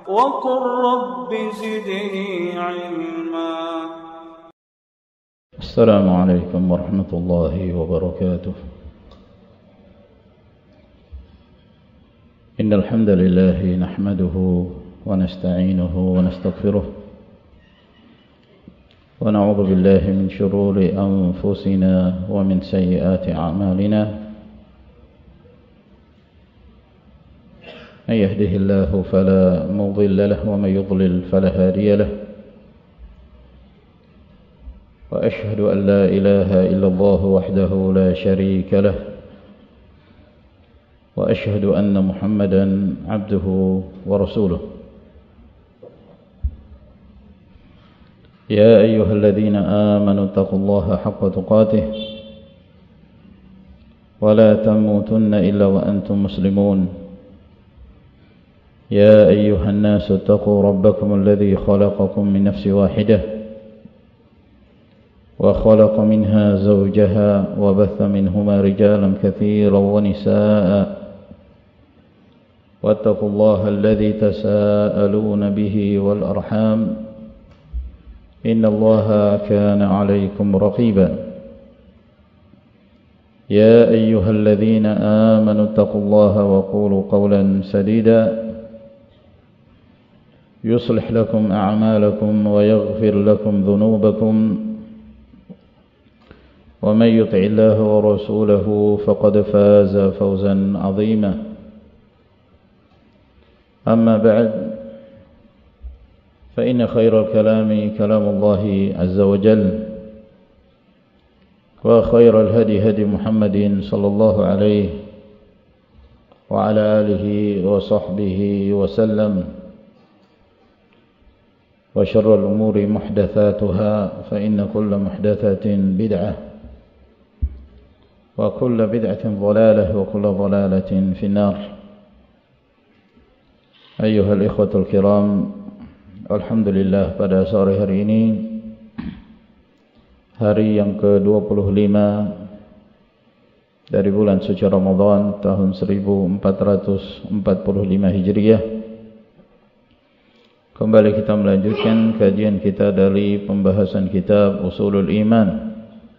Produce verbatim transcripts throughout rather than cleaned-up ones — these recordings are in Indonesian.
وقل رب زدني علما. السلام عليكم ورحمة الله وبركاته. إن الحمد لله نحمده ونستعينه ونستغفره ونعوذ بالله من شرور أنفسنا ومن سيئات أعمالنا. من يهده الله فلا مضل له ومن يضلل فلا هادي له. وأشهد أن لا إله إلا الله وحده لا شريك له. وأشهد أن محمدا عبده ورسوله. يا أيها الذين آمنوا اتقوا الله حق تقاته ولا تموتن إلا وأنتم مسلمون. يا أيها الناس اتقوا ربكم الذي خلقكم من نفس واحدة وخلق منها زوجها وبث منهما رجالا كثيرا ونساء واتقوا الله الذي تساءلون به والأرحام إن الله كان عليكم رقيبا. يا أيها الذين آمنوا اتقوا الله وقولوا قولا سديدا يصلح لكم أعمالكم ويغفر لكم ذنوبكم ومن يطع الله ورسوله فقد فاز فوزا عظيما. أما بعد فإن خير الكلام كلام الله عز وجل وخير الهدي هدي محمد صلى الله عليه وعلى آله وصحبه وسلم. وشر الأمور محدثاتها فإن كل محدثة بدعة وكل بدعة ضلالة وكل ضلالة في النار. أيها الإخوة الكرام, alhamdulillah pada sore hari ini, hari yang ke dua puluh lima dari bulan suci Ramadan tahun seribu empat ratus empat puluh lima Hijriah, kembali kita melanjutkan kajian kita dari pembahasan kitab Usulul Iman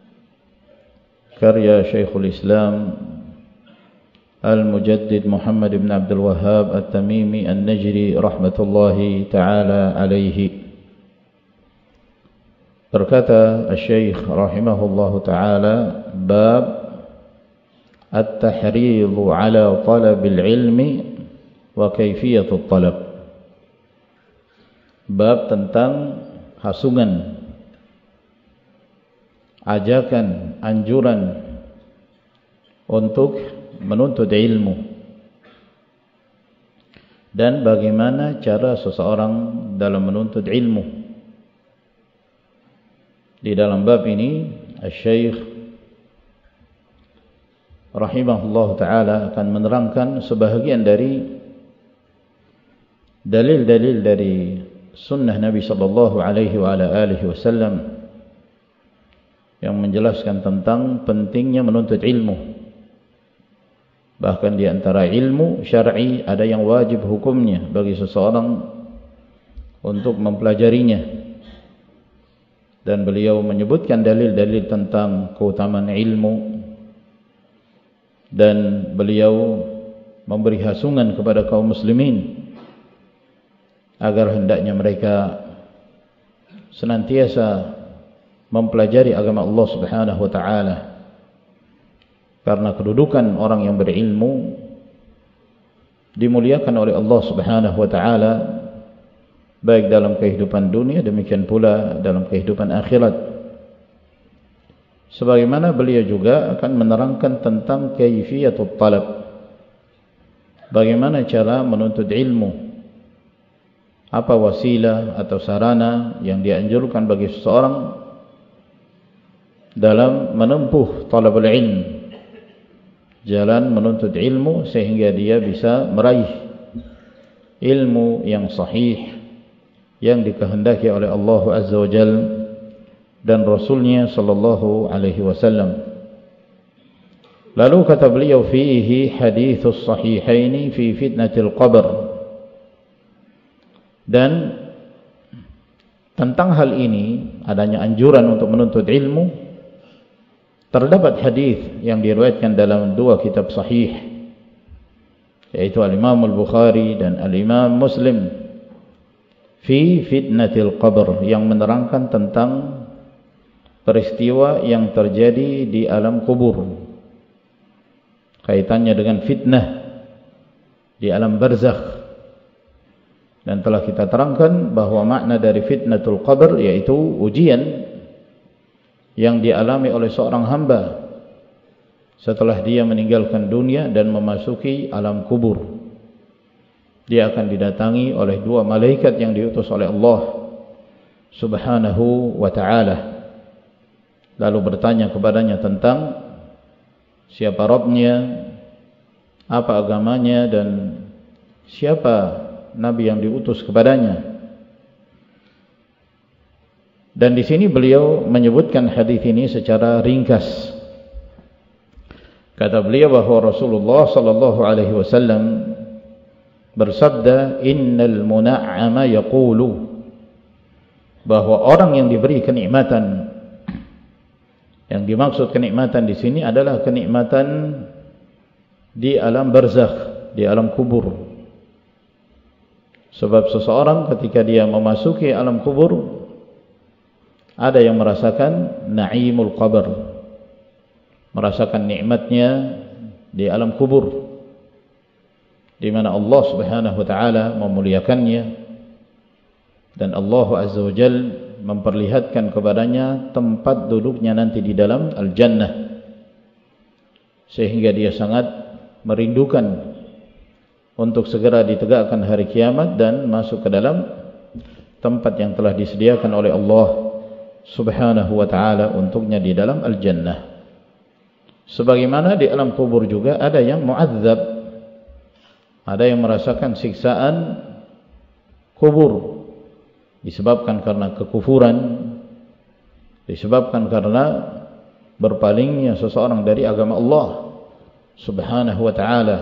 karya Syekhul Islam Al-Mujaddid Muhammad ibn Abdul Wahhab At-Tamimi An-Najri rahmatullahi ta'ala alaihi. Berkata Syekh rahimahullahu ta'ala, bab at-tahridhu ala talabil ilmi wa kayfiyatul talab. Bab tentang hasungan, ajakan, anjuran untuk menuntut ilmu dan bagaimana cara seseorang dalam menuntut ilmu. Di dalam bab ini Syekh rahimahullah ta'ala akan menerangkan sebahagian dari dalil-dalil dari sunnah Nabi sallallahu alaihi wa ala alihi wasallam yang menjelaskan tentang pentingnya menuntut ilmu. Bahkan di antara ilmu syar'i ada yang wajib hukumnya bagi seseorang untuk mempelajarinya. Dan beliau menyebutkan dalil-dalil tentang keutamaan ilmu, dan beliau memberi hasungan kepada kaum muslimin agar hendaknya mereka senantiasa mempelajari agama Allah Subhanahu wa taala. Karena kedudukan orang yang berilmu dimuliakan oleh Allah Subhanahu wa taala baik dalam kehidupan dunia demikian pula dalam kehidupan akhirat. Sebagaimana beliau juga akan menerangkan tentang kaifiyatul talab, bagaimana cara menuntut ilmu, apa wasilah atau sarana yang dianjurkan bagi seseorang dalam menempuh talabul ilm, jalan menuntut ilmu sehingga dia bisa meraih ilmu yang sahih yang dikehendaki oleh Allah Azza wa Jalla dan Rasulnya sallallahu alaihi wasallam. Lalu kata beliau, fihi hadithus sahihaini fi fitnatil qabr. Dan tentang hal ini, adanya anjuran untuk menuntut ilmu, terdapat hadis yang diriwayatkan dalam dua kitab sahih, yaitu Al-Imam Al-Bukhari dan Al-Imam Muslim, fi fitnatil qabr, yang menerangkan tentang peristiwa yang terjadi di alam kubur, kaitannya dengan fitnah di alam barzakh. Dan telah kita terangkan bahwa makna dari fitnatul qabr yaitu ujian yang dialami oleh seorang hamba setelah dia meninggalkan dunia dan memasuki alam kubur. Dia akan didatangi oleh dua malaikat yang diutus oleh Allah Subhanahu wa ta'ala, lalu bertanya kepadanya tentang siapa Rabbnya, apa agamanya, dan siapa Nabi yang diutus kepadanya. Dan di sini beliau menyebutkan hadis ini secara ringkas. Kata beliau bahwa Rasulullah sallallahu alaihi wasallam bersabda, innal muna'ama yaqulu, bahwa orang yang diberi kenikmatan, yang dimaksud kenikmatan di sini adalah kenikmatan di alam barzakh, di alam kubur. Sebab seseorang ketika dia memasuki alam kubur, ada yang merasakan na'imul qabr, merasakan nikmatnya di alam kubur, di mana Allah Subhanahu wa ta'ala memuliakannya, dan Allah Azza wa Jal memperlihatkan kepadanya tempat duduknya nanti di dalam al-jannah, sehingga dia sangat merindukan untuk segera ditegakkan hari kiamat dan masuk ke dalam tempat yang telah disediakan oleh Allah Subhanahu wa ta'ala untuknya di dalam al-jannah. Sebagaimana di alam kubur juga ada yang mu'adzab, ada yang merasakan siksaan kubur, disebabkan karena kekufuran, disebabkan karena berpalingnya seseorang dari agama Allah Subhanahu wa ta'ala.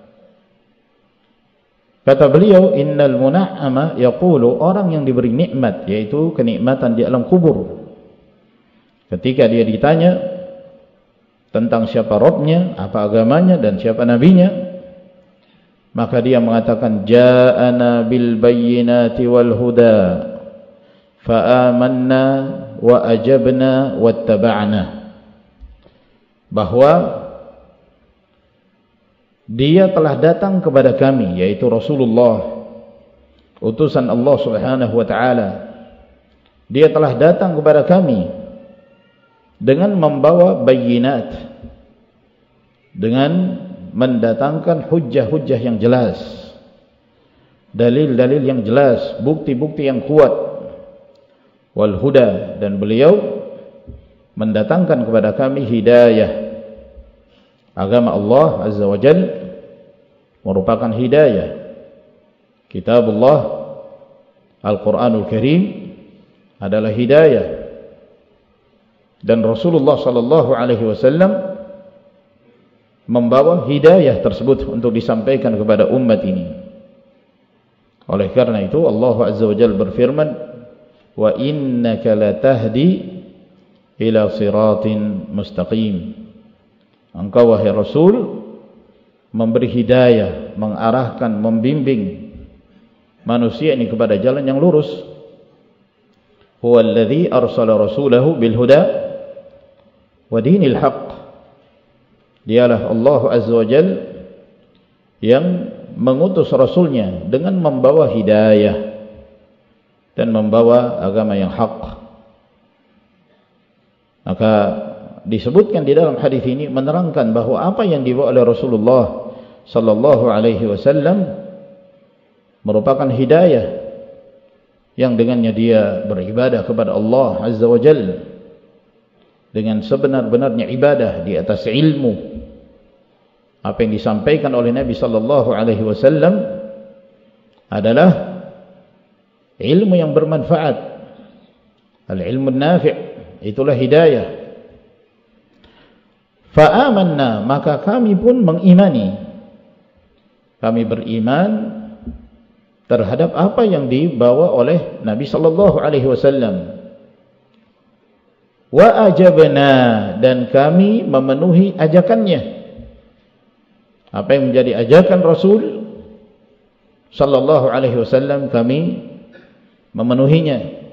Kata beliau, innal muna'ama yaqulu, orang yang diberi nikmat, yaitu kenikmatan di alam kubur, ketika dia ditanya tentang siapa Rabbnya, apa agamanya, dan siapa nabinya, maka dia mengatakan, ja'ana bil bayyinati wal huda fa amanna wa ajabna wattaba'na, bahwa dia telah datang kepada kami, yaitu Rasulullah, utusan Allah Subhanahu wa ta'ala. Dia telah datang kepada kami dengan membawa bayyinat, dengan mendatangkan hujjah-hujjah yang jelas, dalil-dalil yang jelas, bukti-bukti yang kuat, wal huda, dan beliau mendatangkan kepada kami hidayah. Agama Allah Azza wa Jal merupakan hidayah. Kitabullah Al-Quranul Karim adalah hidayah, dan Rasulullah sallallahu alaihi wasallam membawa hidayah tersebut untuk disampaikan kepada umat ini. Oleh karena itu Allah Azza wa Jalla berfirman, wa innaka latahdi ila siratin mustaqim, engkau wahai Rasul memberi hidayah, mengarahkan, membimbing manusia ini kepada jalan yang lurus. Huwa alladhi arsala rasulahu bil huda wa dinil haqq, dialah Allah Azza wa Jal yang mengutus Rasulnya dengan membawa hidayah dan membawa agama yang hak. Maka disebutkan di dalam hadis ini menerangkan bahwa apa yang dibawa oleh Rasulullah sallallahu alaihi wasallam merupakan hidayah yang dengannya dia beribadah kepada Allah Azza wa Jalla dengan sebenar-benarnya ibadah di atas ilmu. Apa yang disampaikan oleh Nabi sallallahu alaihi wasallam adalah ilmu yang bermanfaat, al-ilmu nafi', itulah hidayah. Fa'amanna, maka kami pun mengimani, kami beriman terhadap apa yang dibawa oleh Nabi sallallahu alaihi wasallam. Wa ajabna, dan kami memenuhi ajakannya. Apa yang menjadi ajakan Rasul sallallahu alaihi wasallam, kami memenuhinya.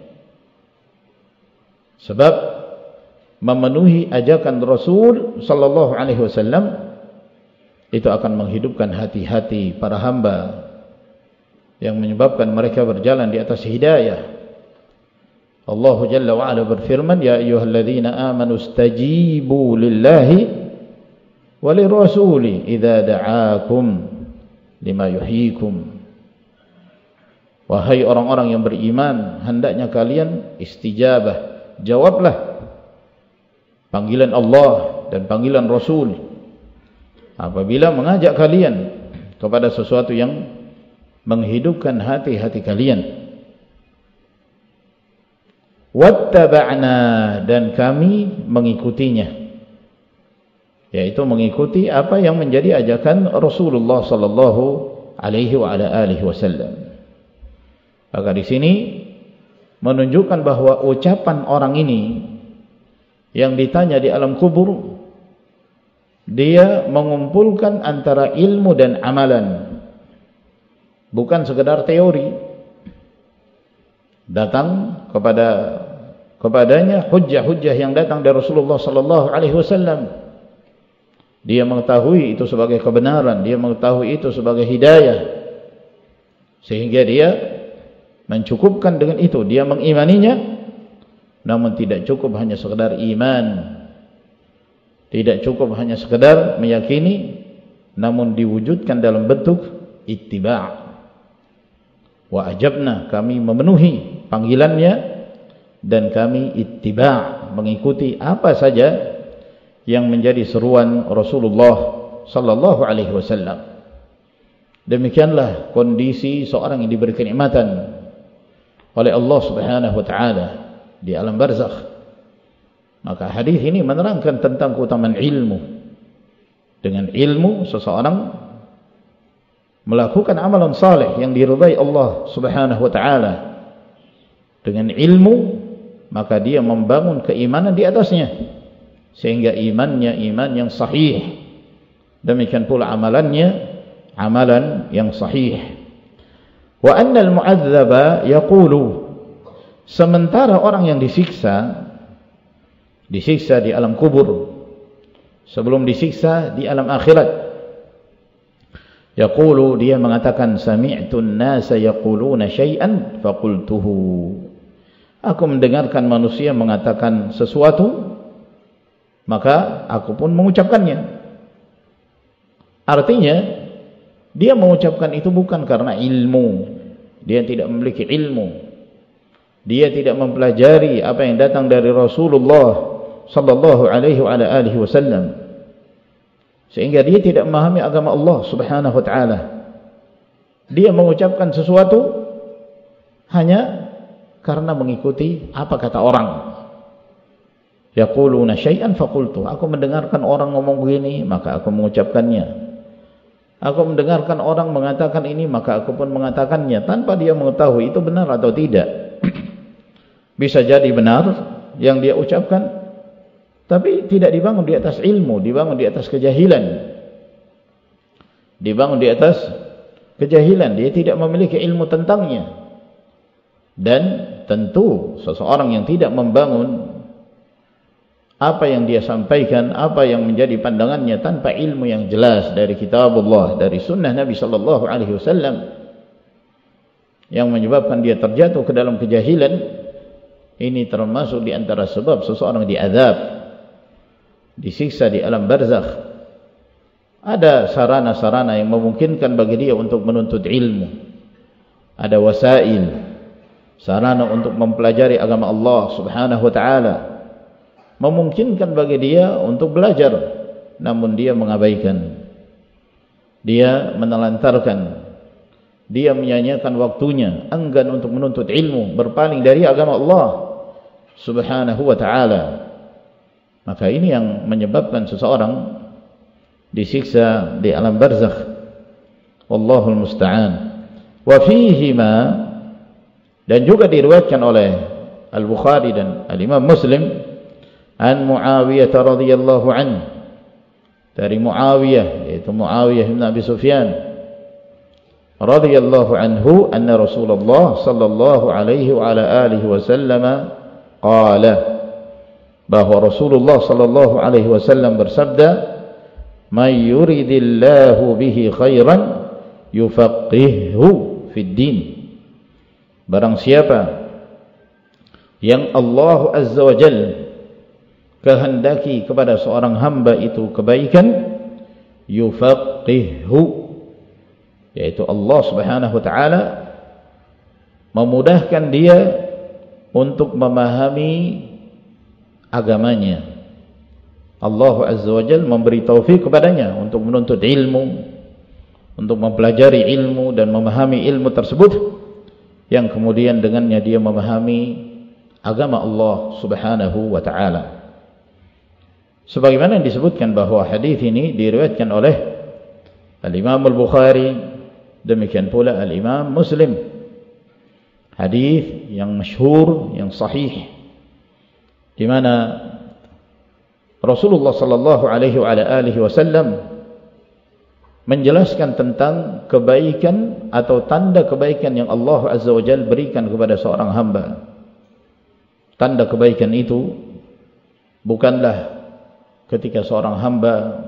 Sebab memenuhi ajakan Rasul sallallahu alaihi wasallam itu akan menghidupkan hati-hati para hamba, yang menyebabkan mereka berjalan di atas hidayah. Allah Jalla wa Ala berfirman, ya ayyuhalladzina amanu istajibu lillahi wa lirrasuli idza da'akum lima yuhyikum. Wahai orang-orang yang beriman, hendaknya kalian istijabah, jawablah panggilan Allah dan panggilan Rasul apabila mengajak kalian kepada sesuatu yang menghidupkan hati-hati kalian. Wattaba'na, dan kami mengikutinya, yaitu mengikuti apa yang menjadi ajakan Rasulullah sallallahu alaihi wa ala alihi wasallam. Maka di sini menunjukkan bahwa ucapan orang ini yang ditanya di alam kubur, dia mengumpulkan antara ilmu dan amalan, bukan sekedar teori. Datang kepada kepadanya hujjah-hujjah yang datang dari Rasulullah sallallahu alaihi wasallam. Dia mengetahui itu sebagai kebenaran, dia mengetahui itu sebagai hidayah, sehingga dia mencukupkan dengan itu, dia mengimaninya. Namun tidak cukup hanya sekedar iman, tidak cukup hanya sekedar meyakini, namun diwujudkan dalam bentuk ittiba'. Wa ajabna, kami memenuhi panggilannya, dan kami ittiba', mengikuti apa saja yang menjadi seruan Rasulullah sallallahu alaihi wasallam. Demikianlah kondisi seorang yang diberi kenikmatan oleh Allah Subhanahu wa taala di alam barzakh. Maka hadis ini menerangkan tentang keutamaan ilmu. Dengan ilmu seseorang melakukan amalan saleh yang diridai Allah Subhanahu wa taala. Dengan ilmu maka dia membangun keimanan di atasnya, sehingga imannya iman yang sahih. Demikian pula amalannya amalan yang sahih. Wa annal mu'adzaba yaqulu, sementara orang yang disiksa disiksa di alam kubur, sebelum disiksa di alam akhirat, yaqulu, dia mengatakan, sami'tu an-nasa yaquluna syai'an faqultuhu, aku mendengarkan manusia mengatakan sesuatu, maka aku pun mengucapkannya. Artinya dia mengucapkan itu bukan karena ilmu, dia tidak memiliki ilmu, dia tidak mempelajari apa yang datang dari Rasulullah sallallahu alaihi wa alihi wasallam, sehingga dia tidak memahami agama Allah Subhanahu wa taala. Dia mengucapkan sesuatu hanya karena mengikuti apa kata orang. Yaquluna syai'an faqultu, aku mendengarkan orang ngomong begini maka aku mengucapkannya. Aku mendengarkan orang mengatakan ini maka aku pun mengatakannya, tanpa dia mengetahui itu benar atau tidak. Bisa jadi benar yang dia ucapkan, tapi tidak dibangun di atas ilmu, dibangun di atas kejahilan. Dibangun di atas kejahilan, dia tidak memiliki ilmu tentangnya. Dan tentu seseorang yang tidak membangun apa yang dia sampaikan, apa yang menjadi pandangannya tanpa ilmu yang jelas dari kitabullah, dari sunnah Nabi sallallahu alaihi wasallam, yang menyebabkan dia terjatuh ke dalam kejahilan, ini termasuk di antara sebab seseorang diazab, disiksa di alam barzakh. Ada sarana-sarana yang memungkinkan bagi dia untuk menuntut ilmu, ada wasail, sarana untuk mempelajari agama Allah Subhanahu wa taala, memungkinkan bagi dia untuk belajar, namun dia mengabaikan, dia menelantarkan, dia menyanyiakan waktunya, enggan untuk menuntut ilmu, berpaling dari agama Allah Subhanahu wa taala. Maka ini yang menyebabkan seseorang disiksa di alam barzakh. Wallahul musta'an. Wa fihima, dan juga diriwayatkan oleh Al-Bukhari dan Al-Imam Muslim an Muawiyah radhiyallahu anhu, dari Muawiyah, yaitu Muawiyah bin Abi Sufyan radhiyallahu anhu, anna Rasulullah sallallahu alaihi wa ala alihi wasallam qala, bahwa Rasulullah sallallahu alaihi wasallam bersabda, may yuridillahu bihi khairan yufaqqihhu fid din, barang siapa yang Allah Azza wa Jalla kehendaki kepada seorang hamba itu kebaikan, yufaqihhu, yaitu Allah Subhanahu wa taala memudahkan dia untuk memahami agamanya. Allah Azza wa Jalla memberi taufik kepadanya untuk menuntut ilmu, untuk mempelajari ilmu dan memahami ilmu tersebut, yang kemudian dengannya dia memahami agama Allah Subhanahu wa taala. Sebagaimana yang disebutkan bahwa hadis ini diriwayatkan oleh Al-Imam Al-Bukhari, demikian pula Al-Imam Muslim. Hadis yang masyhur, yang sahih, di mana Rasulullah sallallahu alaihi wa alihi wasallam menjelaskan tentang kebaikan atau tanda kebaikan yang Allah Azza wa Jalla berikan kepada seorang hamba. Tanda kebaikan itu bukanlah ketika seorang hamba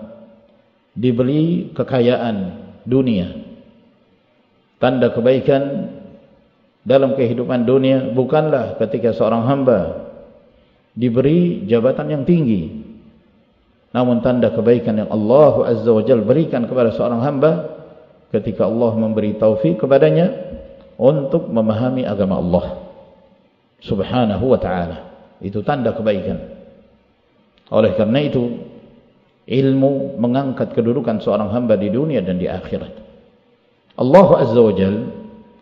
diberi kekayaan dunia. Tanda kebaikan dalam kehidupan dunia bukanlah ketika seorang hamba diberi jabatan yang tinggi. Namun tanda kebaikan yang Allah Azza wa Jalla berikan kepada seorang hamba ketika Allah memberi taufik kepadanya untuk memahami agama Allah Subhanahu wa ta'ala. Itu tanda kebaikan. Oleh karena itu, ilmu mengangkat kedudukan seorang hamba di dunia dan di akhirat. Allah Azza wa Jalla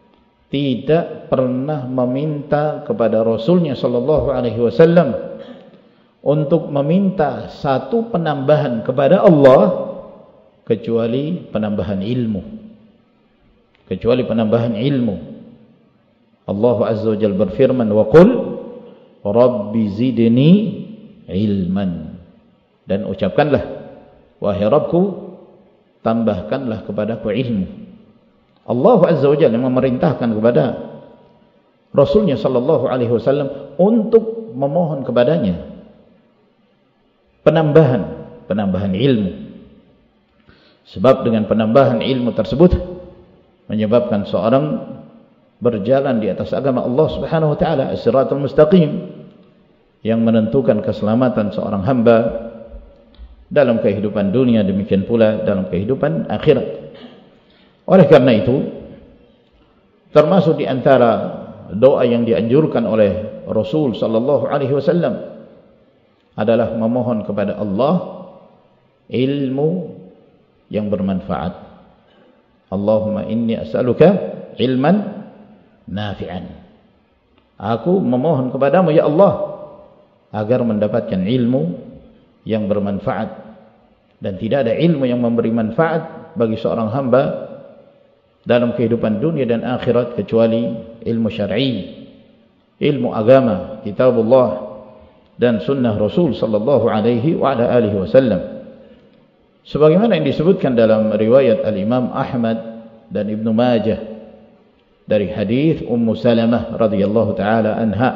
tidak pernah meminta kepada Rasulnya sallallahu alaihi wasallam untuk meminta satu penambahan kepada Allah kecuali penambahan ilmu. Kecuali penambahan ilmu. Allah Azza wa Jalla berfirman, wa qul rabbi zidni ilman, dan ucapkanlah, wahai Rabbku, tambahkanlah kepadaku ilmu. Allah Azza wa Jalla memerintahkan kepada Rasulnya sallallahu alaihi wasallam untuk memohon kepadanya penambahan, penambahan ilmu. Sebab dengan penambahan ilmu tersebut menyebabkan seorang berjalan di atas agama Allah Subhanahu wa taala, as-siratal mustaqim, yang menentukan keselamatan seorang hamba dalam kehidupan dunia, demikian pula dalam kehidupan akhirat. Oleh karena itu, termasuk di antara doa yang dianjurkan oleh Rasul sallallahu alaihi wasallam adalah memohon kepada Allah ilmu yang bermanfaat. Allahumma inni as'aluka ilman nafi'an. Aku memohon kepadamu ya Allah agar mendapatkan ilmu yang bermanfaat, dan tidak ada ilmu yang memberi manfaat bagi seorang hamba dalam kehidupan dunia dan akhirat kecuali ilmu syar'i, ilmu agama, kitabullah dan sunnah Rasul sallallahu alaihi wa ala alihi wasallam. Sebagaimana yang disebutkan dalam riwayat Al-Imam Ahmad dan Ibnu Majah dari hadis Ummu Salamah radhiyallahu taala anha,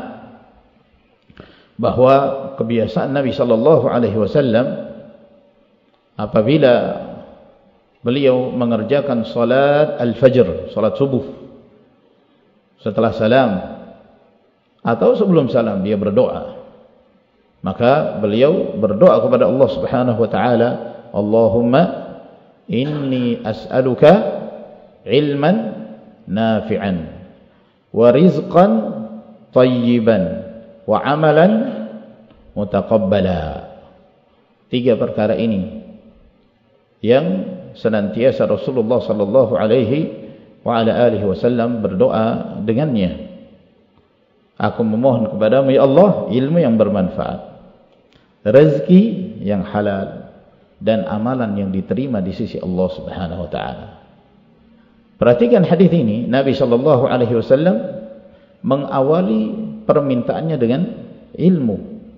bahwa kebiasaan Nabi sallallahu alaihi wasallam apabila beliau mengerjakan salat al-fajr, salat subuh, setelah salam atau sebelum salam dia berdoa, maka beliau berdoa kepada Allah Subhanahu wa taala, Allahumma inni as'aluka ilman nafi'an wa rizqan tayyiban wa amalan mutaqabbala. Tiga perkara ini yang senantiasa Rasulullah sallallahu alaihi wa ala alihi wasallam berdoa dengannya. Aku memohon kepadamu ya Allah ilmu yang bermanfaat, rezeki yang halal, dan amalan yang diterima di sisi Allah Subhanahu wa taala. Perhatikan hadis ini, Nabi sallallahu alaihi wasallam mengawali permintaannya dengan ilmu.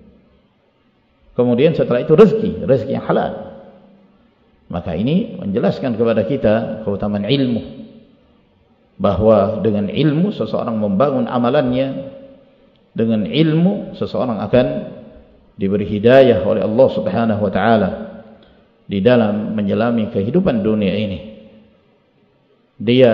Kemudian setelah itu rezeki, rezeki yang halal. Maka ini menjelaskan kepada kita keutamaan ilmu. Bahwa dengan ilmu seseorang membangun amalannya, dengan ilmu seseorang akan diberi hidayah oleh Allah Subhanahu wa taala di dalam menjalani kehidupan dunia ini. Dia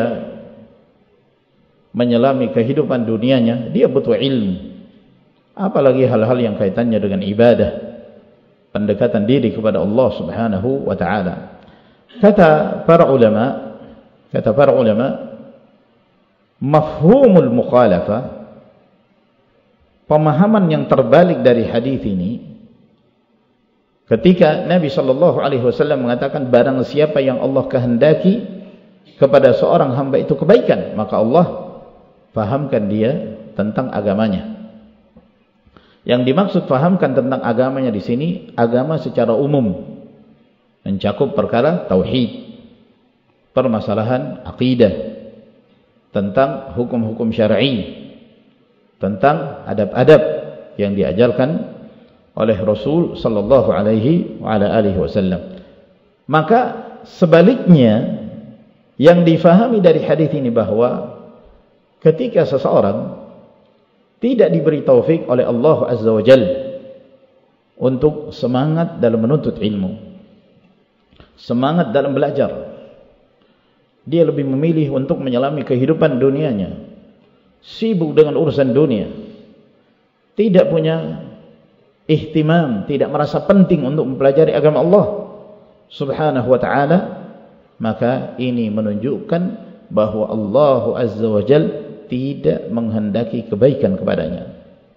menyelami kehidupan dunianya, dia butuh ilmu. Apalagi hal-hal yang kaitannya dengan ibadah, pendekatan diri kepada Allah Subhanahu wa taala. Kata para ulama, kata para ulama, mafhumul mukhalafah, pemahaman yang terbalik dari hadis ini, ketika Nabi sallallahu alaihi wasallam mengatakan barang siapa yang Allah kehendaki kepada seorang hamba itu kebaikan, maka Allah fahamkan dia tentang agamanya. Yang dimaksud fahamkan tentang agamanya di sini, agama secara umum, mencakup perkara tauhid, permasalahan akidah, tentang hukum-hukum syar'i, tentang adab-adab yang diajarkan oleh Rasul sallallahu alaihi wa ala alihi wasallam. Maka sebaliknya, yang difahami dari hadis ini bahwa ketika seseorang tidak diberi taufik oleh Allah Azza wa Jalla untuk semangat dalam menuntut ilmu, semangat dalam belajar, dia lebih memilih untuk menyelami kehidupan dunianya, sibuk dengan urusan dunia, tidak punya ihtimam, tidak merasa penting untuk mempelajari agama Allah Subhanahu wa ta'ala, maka ini menunjukkan bahwa Allah Azza wa Jalla tidak menghendaki kebaikan kepadanya.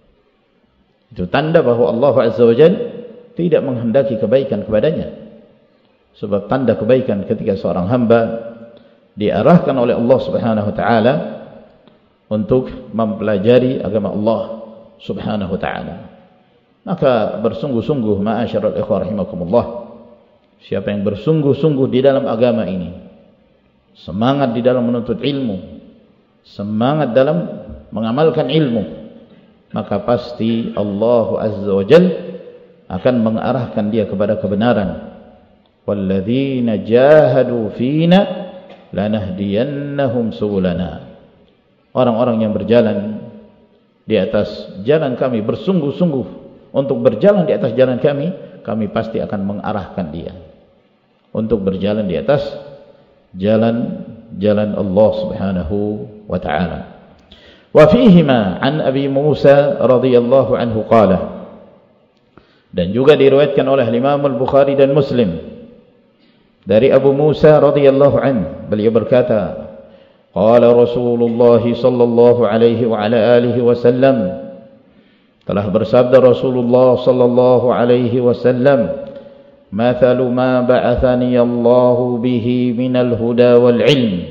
Itu tanda bahwa Allah Azza wa Jalla tidak menghendaki kebaikan kepadanya. Sebab tanda kebaikan ketika seorang hamba diarahkan oleh Allah Subhanahu wa taala untuk mempelajari agama Allah Subhanahu wa taala. Maka bersungguh-sungguh ma'asyiral ikhwah rahimakumullah, siapa yang bersungguh-sungguh di dalam agama ini, semangat di dalam menuntut ilmu, semangat dalam mengamalkan ilmu, maka pasti Allah Azza wa Jalla akan mengarahkan dia kepada kebenaran. Walladzina jahadu fina lanahdiyannahum subulana. Orang-orang yang berjalan di atas jalan kami, bersungguh-sungguh untuk berjalan di atas jalan kami, kami pasti akan mengarahkan dia untuk berjalan di atas jalan jalan Allah Subhanahu wa ta'ala. Wa fihima an Abi Musa radhiyallahu anhu qala, dan juga diriwayatkan oleh Imam Al-Bukhari dan Muslim dari Abu Musa radhiyallahu anhu, beliau berkata, qala Rasulullah sallallahu alaihi wa ala alihi wasallam, telah bersabda Rasulullah sallallahu alaihi wasallam, mathalu ma ba'athani Allah bihi minal huda wal ilm,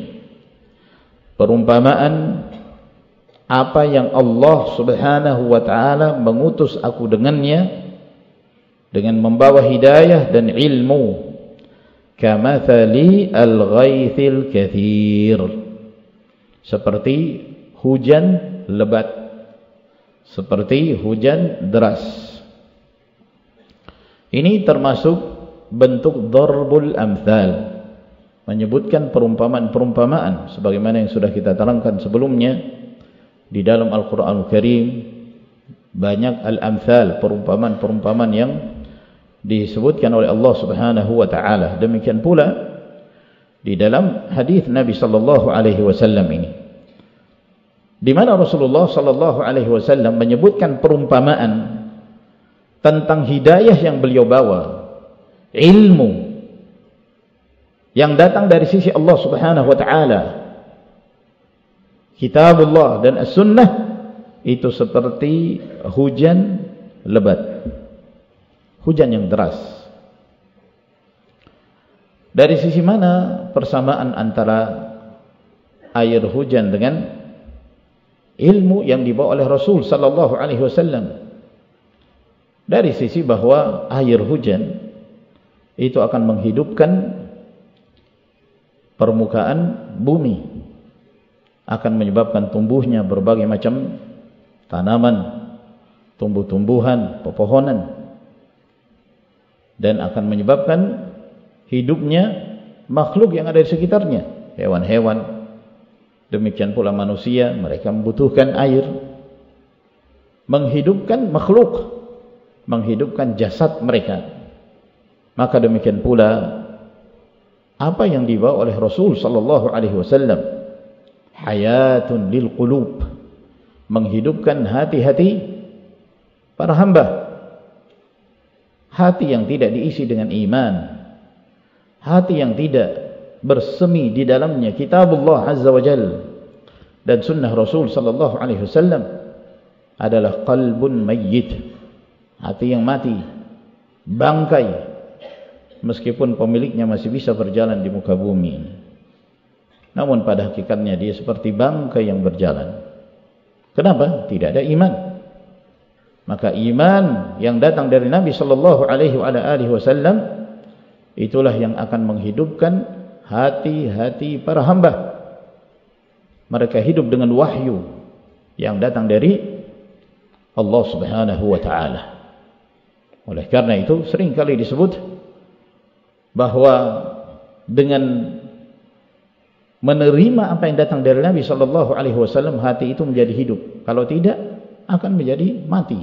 perumpamaan apa yang Allah Subhanahu wa ta'ala mengutus aku dengannya, dengan membawa hidayah dan ilmu, kamathali al-ghaithil kathir, seperti hujan lebat, seperti hujan deras. Ini termasuk bentuk darbul amthal, menyebutkan perumpamaan-perumpamaan sebagaimana yang sudah kita terangkan sebelumnya di dalam Al-Qur'anul Karim. Banyak al-amthal, perumpamaan-perumpamaan yang disebutkan oleh Allah Subhanahu wa taala. Demikian pula di dalam hadis Nabi sallallahu alaihi wasallam ini, di mana Rasulullah sallallahu alaihi wasallam menyebutkan perumpamaan tentang hidayah yang beliau bawa, ilmu yang datang dari sisi Allah Subhanahu wa taala, kitabullah dan as-sunnah, itu seperti hujan lebat, hujan yang deras. Dari sisi mana persamaan antara air hujan dengan ilmu yang dibawa oleh Rasul sallallahu alaihi wasallam? Dari sisi bahwa air hujan itu akan menghidupkan permukaan bumi, akan menyebabkan tumbuhnya berbagai macam tanaman, tumbuh-tumbuhan, pepohonan, dan akan menyebabkan hidupnya makhluk yang ada di sekitarnya, hewan-hewan. Demikian pula manusia, mereka membutuhkan air, menghidupkan makhluk, menghidupkan jasad mereka. Maka demikian pula apa yang dibawa oleh Rasul sallallahu alaihi wasallam, hayatun lil qulub, menghidupkan hati-hati para hamba. Hati yang tidak diisi dengan iman, hati yang tidak bersemi di dalamnya kitabullah azza wa jalla dan sunnah Rasul sallallahu alaihi wasallam adalah qalbun mayyit, hati yang mati, bangkai, meskipun pemiliknya masih bisa berjalan di muka bumi, namun pada hakikatnya dia seperti bangkai yang berjalan. Kenapa? Tidak ada iman. Maka iman yang datang dari Nabi sallallahu alaihi wasallam itulah yang akan menghidupkan hati-hati para hamba. Mereka hidup dengan wahyu yang datang dari Allah Subhanahu wa taala. Oleh karena itu sering kali disebut bahwa dengan menerima apa yang datang dari Nabi sallallahu alaihi wasallam, hati itu menjadi hidup. Kalau tidak, akan menjadi mati.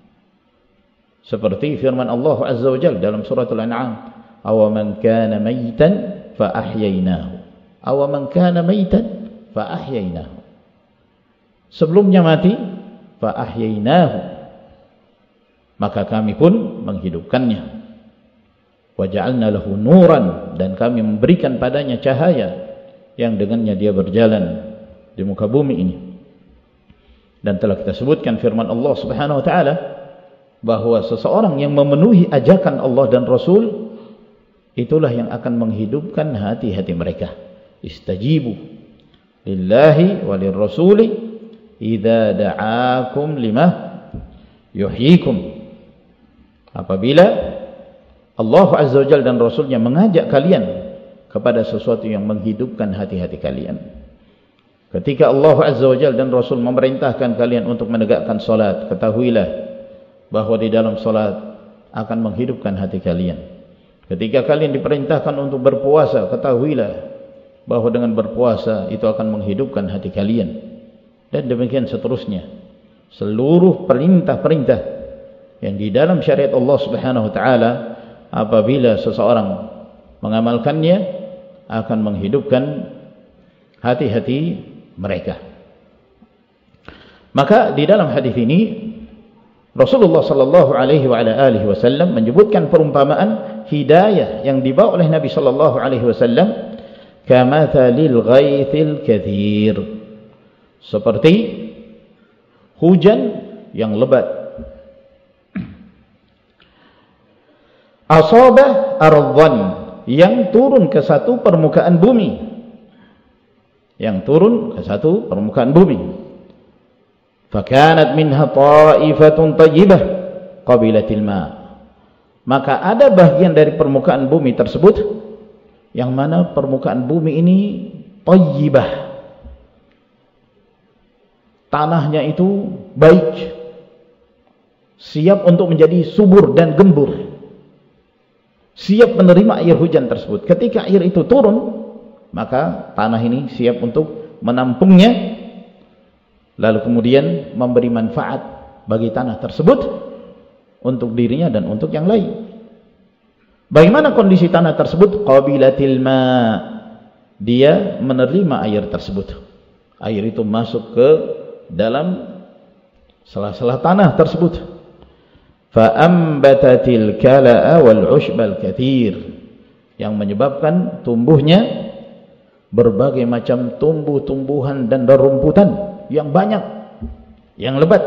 Seperti firman Allah azza wa jalla dalam surah Al-An'am, awaman kana maytan fa ahyaynahu, awaman kana maytan fa ahyaynahu, sebelumnya mati, fa ahyaynahu, maka kami pun menghidupkannya. Wa ja'alna lahu nuran, dan kami memberikan padanya cahaya yang dengannya dia berjalan di muka bumi ini. Dan telah kita sebutkan firman Allah Subhanahu wa taala bahwa seseorang yang memenuhi ajakan Allah dan Rasul, itulah yang akan menghidupkan hati-hati mereka. Istajibu lillahi walir rasuli idza da'akum lima yuhyikum. Apabila Allah Azza wa Jalla dan Rasulnya mengajak kalian kepada sesuatu yang menghidupkan hati-hati kalian. Ketika Allah Azza wa Jalla dan Rasul memerintahkan kalian untuk menegakkan salat, ketahuilah bahwa di dalam salat akan menghidupkan hati kalian. Ketika kalian diperintahkan untuk berpuasa, ketahuilah bahwa dengan berpuasa itu akan menghidupkan hati kalian. Dan demikian seterusnya. Seluruh perintah-perintah yang di dalam syariat Allah Subhanahu wa taala, apabila seseorang mengamalkannya, akan menghidupkan hati-hati mereka. Maka di dalam hadis ini Rasulullah sallallahu alaihi wa ala alihi wasallam menyebutkan perumpamaan hidayah yang dibawa oleh Nabi sallallahu alaihi wasallam, kamathalil ghaithil katsir, seperti hujan yang lebat. Asaba ardhan, yang turun ke satu permukaan bumi, yang turun ke satu permukaan bumi. Fakanat minha ta'ifatun tayyibah qabilatil ma', maka ada bagian dari permukaan bumi tersebut yang mana permukaan bumi ini tayyibah, tanahnya itu baik, siap untuk menjadi subur dan gembur, siap menerima air hujan tersebut. Ketika air itu turun, maka tanah ini siap untuk menampungnya, lalu kemudian memberi manfaat bagi tanah tersebut untuk dirinya dan untuk yang lain. Bagaimana kondisi tanah tersebut? Qabilatil ma', dia menerima air tersebut. Air itu masuk ke dalam sela-sela tanah tersebut. Fa ambatatil kala'a wal 'ushbal katsir, yang menyebabkan tumbuhnya berbagai macam tumbuh-tumbuhan dan rerumputan yang banyak, yang lebat.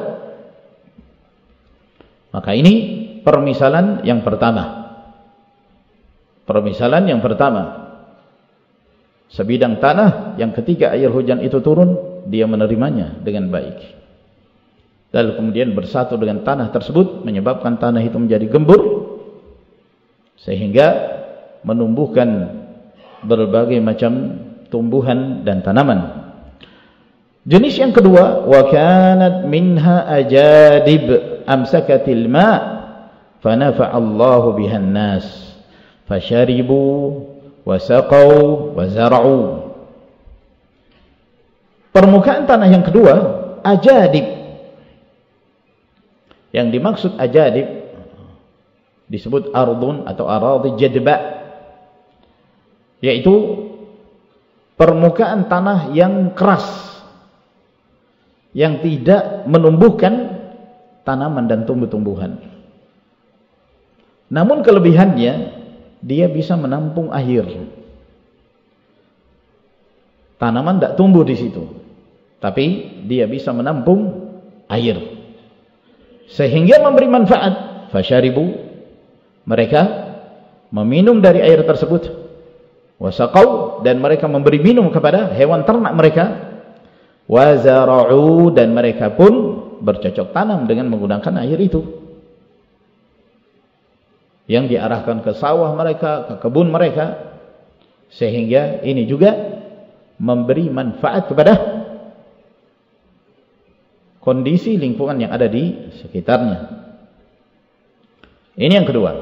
Maka ini permisalan yang pertama. Permisalan yang pertama, sebidang tanah yang ketika air hujan itu turun, dia menerimanya dengan baik, lalu kemudian bersatu dengan tanah tersebut, menyebabkan tanah itu menjadi gembur, sehingga menumbuhkan berbagai macam tumbuhan dan tanaman. Jenis yang kedua, wa kanat minha ajadib amsakatil ma' fanafa'a Allahu bihan nas fasharibu wasaqau wazara'u. Permukaan tanah yang kedua, ajadib. Yang dimaksud ajadib disebut ardun atau aradhi jadba, yaitu permukaan tanah yang keras, yang tidak menumbuhkan tanaman dan tumbuh-tumbuhan. Namun kelebihannya, dia bisa menampung air. Tanaman tidak tumbuh di situ, tapi dia bisa menampung air, sehingga memberi manfaat. Fasyaribu, mereka meminum dari air tersebut. Wasaqau, dan mereka memberi minum kepada hewan ternak mereka. Wazara'u, dan mereka pun bercocok tanam dengan menggunakan air itu, yang diarahkan ke sawah mereka, ke kebun mereka, sehingga ini juga memberi manfaat kepada kondisi lingkungan yang ada di sekitarnya. Ini yang kedua.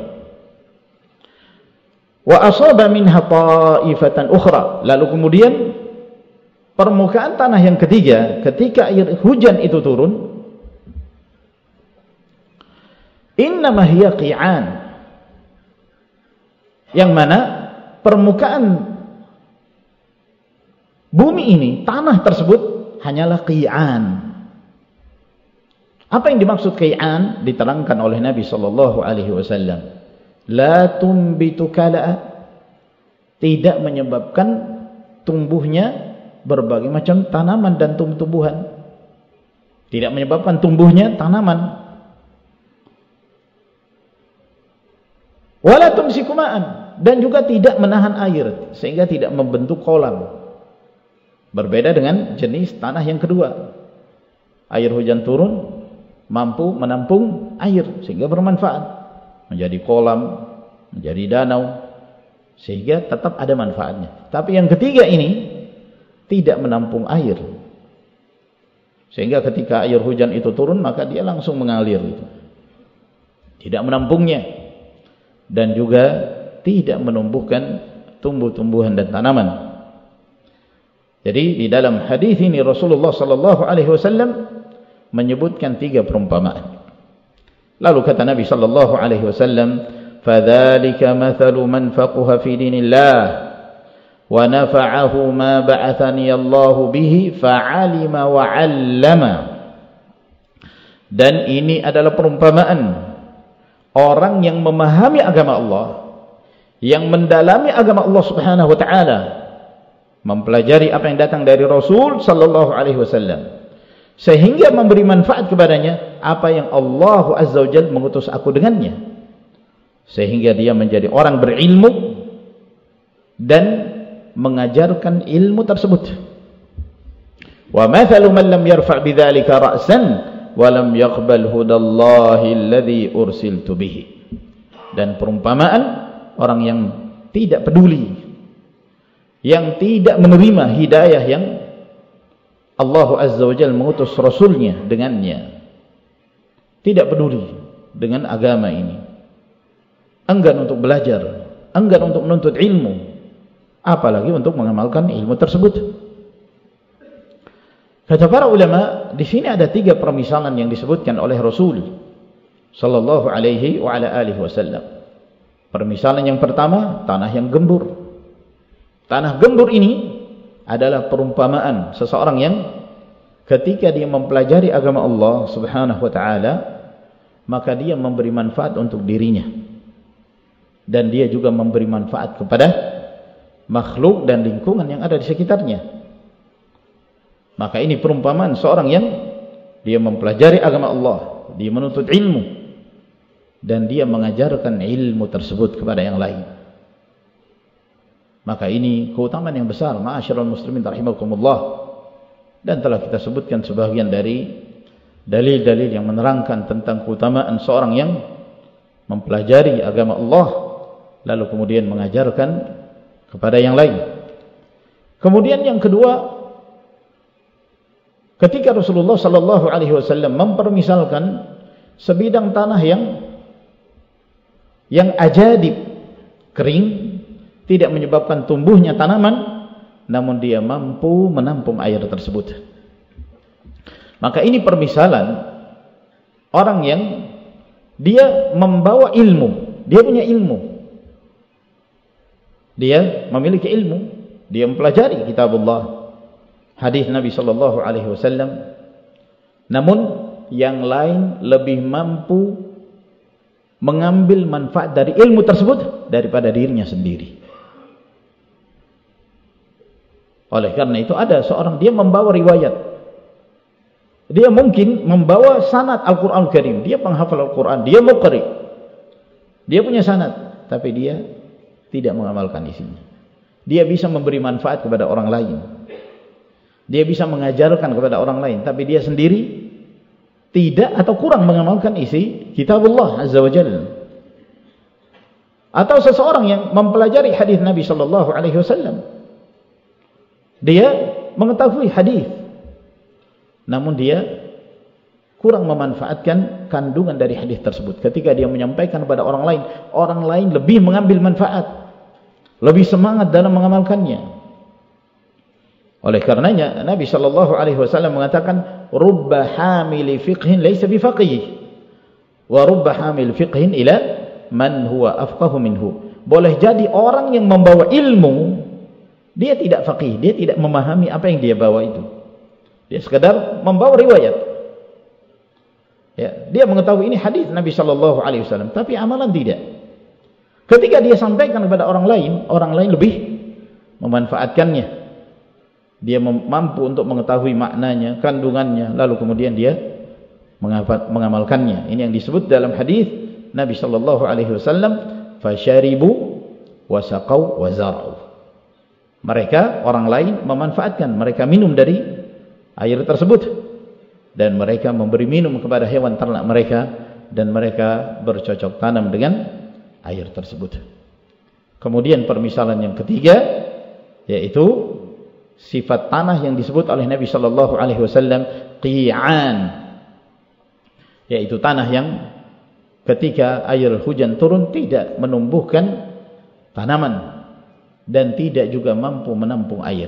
Wa asaba minha ta'ifatan ukhra, lalu kemudian permukaan tanah yang ketiga, ketika air hujan itu turun, innama hiya qi'an, yang mana permukaan bumi ini, tanah tersebut hanyalah qi'an. Apa yang dimaksud qi'an? Diterangkan oleh Nabi sallallahu alaihi wasallam, la tumbitu kala'a, tidak menyebabkan tumbuhnya berbagai macam tanaman dan tumbuh-tumbuhan, tidak menyebabkan tumbuhnya tanaman. Wala tumsiku ma'an, dan juga tidak menahan air sehingga tidak membentuk kolam. Berbeda dengan jenis tanah yang kedua, air hujan turun mampu menampung air sehingga bermanfaat, menjadi kolam, menjadi danau, sehingga tetap ada manfaatnya. Tapi yang ketiga ini tidak menampung air, sehingga ketika air hujan itu turun maka dia langsung mengalir itu, tidak menampungnya, dan juga tidak menumbuhkan tumbuh-tumbuhan dan tanaman. Jadi di dalam hadis ini Rasulullah sallallahu alaihi wasallam menyebutkan tiga perumpamaan. Lalu kata Nabi sallallahu alaihi wasallam, "Fadzalika mathalu man faqaha fi dinillah wa nafa'ahu ma ba'athani Allah bihi fa'alima wa 'allama." Dan ini adalah perumpamaan orang yang memahami agama Allah, yang mendalami agama Allah Subhanahu wa taala, mempelajari apa yang datang dari Rasul sallallahu alaihi wasallam, sehingga memberi manfaat kepadanya apa yang Allah Azza wa Jalla mengutus aku dengannya, sehingga dia menjadi orang berilmu dan mengajarkan ilmu tersebut. Wa mathalu man lam yarfa' bidzalika ra'san wa lam yaqbal hudallahi alladhi ursiltu bihi. Dan perumpamaan orang yang tidak peduli, yang tidak menerima hidayah yang Allah Azza wa Jalla mengutus Rasulnya dengannya, tidak peduli dengan agama ini, enggan untuk belajar, enggan untuk menuntut ilmu, apalagi untuk mengamalkan ilmu tersebut. Kata para ulama, di sini ada tiga permisalan yang disebutkan oleh Rasul sallallahu alaihi wa ala alihi wasallam. Permisalan yang pertama, tanah yang gembur. Tanah gembur ini adalah perumpamaan seseorang yang ketika dia mempelajari agama Allah Subhanahu wa taala, maka dia memberi manfaat untuk dirinya, dan dia juga memberi manfaat kepada makhluk dan lingkungan yang ada di sekitarnya. Maka ini perumpamaan seorang yang dia mempelajari agama Allah, dia menuntut ilmu, dan dia mengajarkan ilmu tersebut kepada yang lain. Maka ini keutamaan yang besar, ma'asyiral muslimin rahimakumullah. Dan telah kita sebutkan sebagian dari dalil-dalil yang menerangkan tentang keutamaan seorang yang mempelajari agama Allah, lalu kemudian mengajarkan kepada yang lain. Kemudian yang kedua, ketika Rasulullah sallallahu alaihi wasallam mempermisalkan sebidang tanah yang yang ajadib, kering, tidak menyebabkan tumbuhnya tanaman, namun dia mampu menampung air tersebut. Maka ini permisalan orang yang dia membawa ilmu, dia punya ilmu, dia memiliki ilmu, dia mempelajari kitabullah, hadis Nabi sallallahu alaihi wasallam, namun yang lain lebih mampu mengambil manfaat dari ilmu tersebut daripada dirinya sendiri. Oleh karena itu ada seorang, dia membawa riwayat, dia mungkin membawa sanad Al-Quran Al-Karim, dia penghafal Al-Quran, dia muqri, dia punya sanad, tapi dia tidak mengamalkan isinya. Dia bisa memberi manfaat kepada orang lain, dia bisa mengajarkan kepada orang lain, tapi dia sendiri tidak atau kurang mengamalkan isi kitabullah azza wa jalla. Atau seseorang yang mempelajari hadis Nabi sallallahu alaihi wasallam, dia mengetahui hadis, namun dia kurang memanfaatkan kandungan dari hadis tersebut. Ketika dia menyampaikan kepada orang lain, orang lain lebih mengambil manfaat, lebih semangat dalam mengamalkannya. Oleh karenanya Nabi sallallahu alaihi wasallam mengatakan, rubba hamili fiqhin laysa bifaqih wa rubba hamil fiqhin ila man huwa afqahu minhu. Boleh jadi orang yang membawa ilmu, dia tidak faqih, dia tidak memahami apa yang dia bawa itu, dia sekadar membawa riwayat, ya, dia mengetahui ini hadis Nabi sallallahu alaihi wasallam, tapi amalan tidak. Ketika dia sampaikan kepada orang lain, orang lain lebih memanfaatkannya, dia mampu untuk mengetahui maknanya, kandungannya, lalu kemudian dia mengamalkannya. Ini yang disebut dalam hadis Nabi sallallahu alaihi wasallam, fasyaribu wasaqau wazar'u. Mereka, orang lain memanfaatkan, mereka minum dari air tersebut, dan mereka memberi minum kepada hewan ternak mereka, dan mereka bercocok tanam dengan air tersebut. Kemudian permisalan yang ketiga, yaitu sifat tanah yang disebut oleh Nabi sallallahu alaihi wasallam qi'an, yaitu tanah yang ketika air hujan turun tidak menumbuhkan tanaman dan tidak juga mampu menampung air,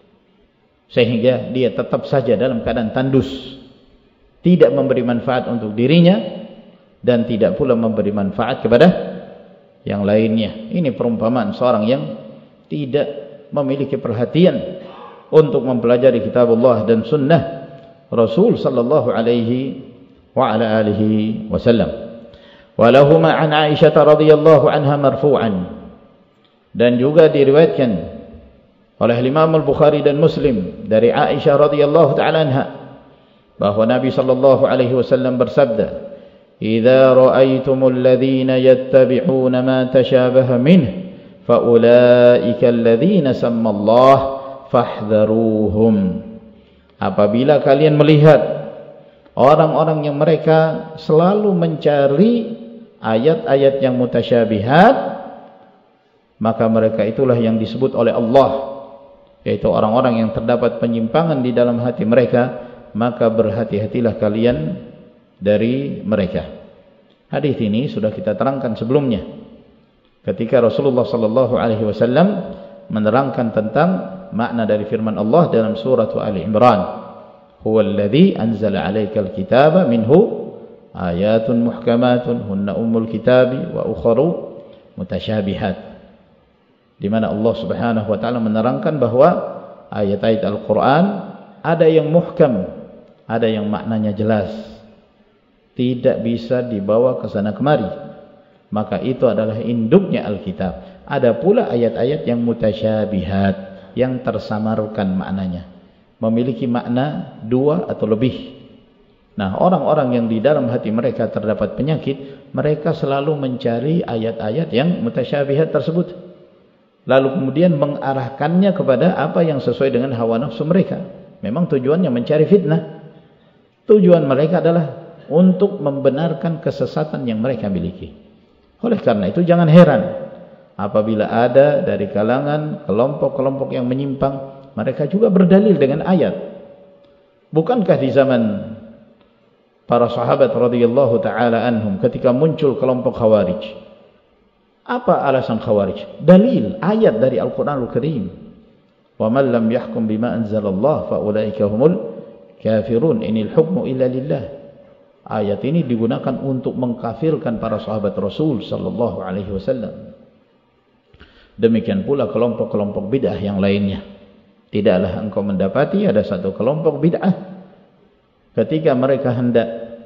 sehingga dia tetap saja dalam keadaan tandus, tidak memberi manfaat untuk dirinya dan tidak pula memberi manfaat kepada yang lainnya. Ini perumpamaan seorang yang tidak memiliki perhatian untuk mempelajari kitabullah dan sunnah Rasul sallallahu alaihi wa ala alihi wasallam. Walahuma an Aisyah radhiyallahu anha marfu'an, dan juga diriwayatkan oleh Imam Al-Bukhari dan Muslim dari Aisyah radhiyallahu ta'ala anha bahwa Nabi sallallahu alaihi wasallam bersabda, "Idza ra'aitumul ladzina yattabi'una ma tashabaha minhu fa ulaika alladzina samma Allah fahdharuhum." Apabila kalian melihat orang-orang yang mereka selalu mencari ayat-ayat yang mutasyabihat, maka mereka itulah yang disebut oleh Allah, yaitu orang-orang yang terdapat penyimpangan di dalam hati mereka, maka berhati-hatilah kalian dari mereka. Hadis ini sudah kita terangkan sebelumnya, ketika Rasulullah sallallahu alaihi wasallam menerangkan tentang makna dari firman Allah dalam surah Ali Imran, huwallazi anzala 'alaikal kitaba minhu ayatun muhkamatun hunna ummul kitabi wa ukharu mutasyabihat, di mana Allah Subhanahu wa taala menerangkan bahwa ayat-ayat Al-Qur'an ada yang muhkam, ada yang maknanya jelas, tidak bisa dibawa ke sana kemari, maka itu adalah induknya Alkitab. Ada pula ayat-ayat yang mutasyabihat, yang tersamarkan maknanya, memiliki makna dua atau lebih. Nah, orang-orang yang di dalam hati mereka terdapat penyakit, mereka selalu mencari ayat-ayat yang mutasyabihat tersebut, lalu kemudian mengarahkannya kepada apa yang sesuai dengan hawa nafsu mereka. Memang tujuannya mencari fitnah, tujuan mereka adalah untuk membenarkan kesesatan yang mereka miliki. Oleh karena itu jangan heran apabila ada dari kalangan kelompok-kelompok yang menyimpang, mereka juga berdalil dengan ayat. Bukankah di zaman para sahabat radhiyallahu taala anhum ketika muncul kelompok Khawarij, apa alasan Khawarij? Dalil ayat dari Al-Qur'anul Karim. Wa man lam yahkum bima anzalallah fa ulaika humul kafirun inil hukmu illa lillah. Ayat ini digunakan untuk mengkafirkan para sahabat Rasul sallallahu alaihi wasallam. Demikian pula kelompok-kelompok bid'ah yang lainnya. Tidaklah engkau mendapati ada satu kelompok bid'ah ketika mereka hendak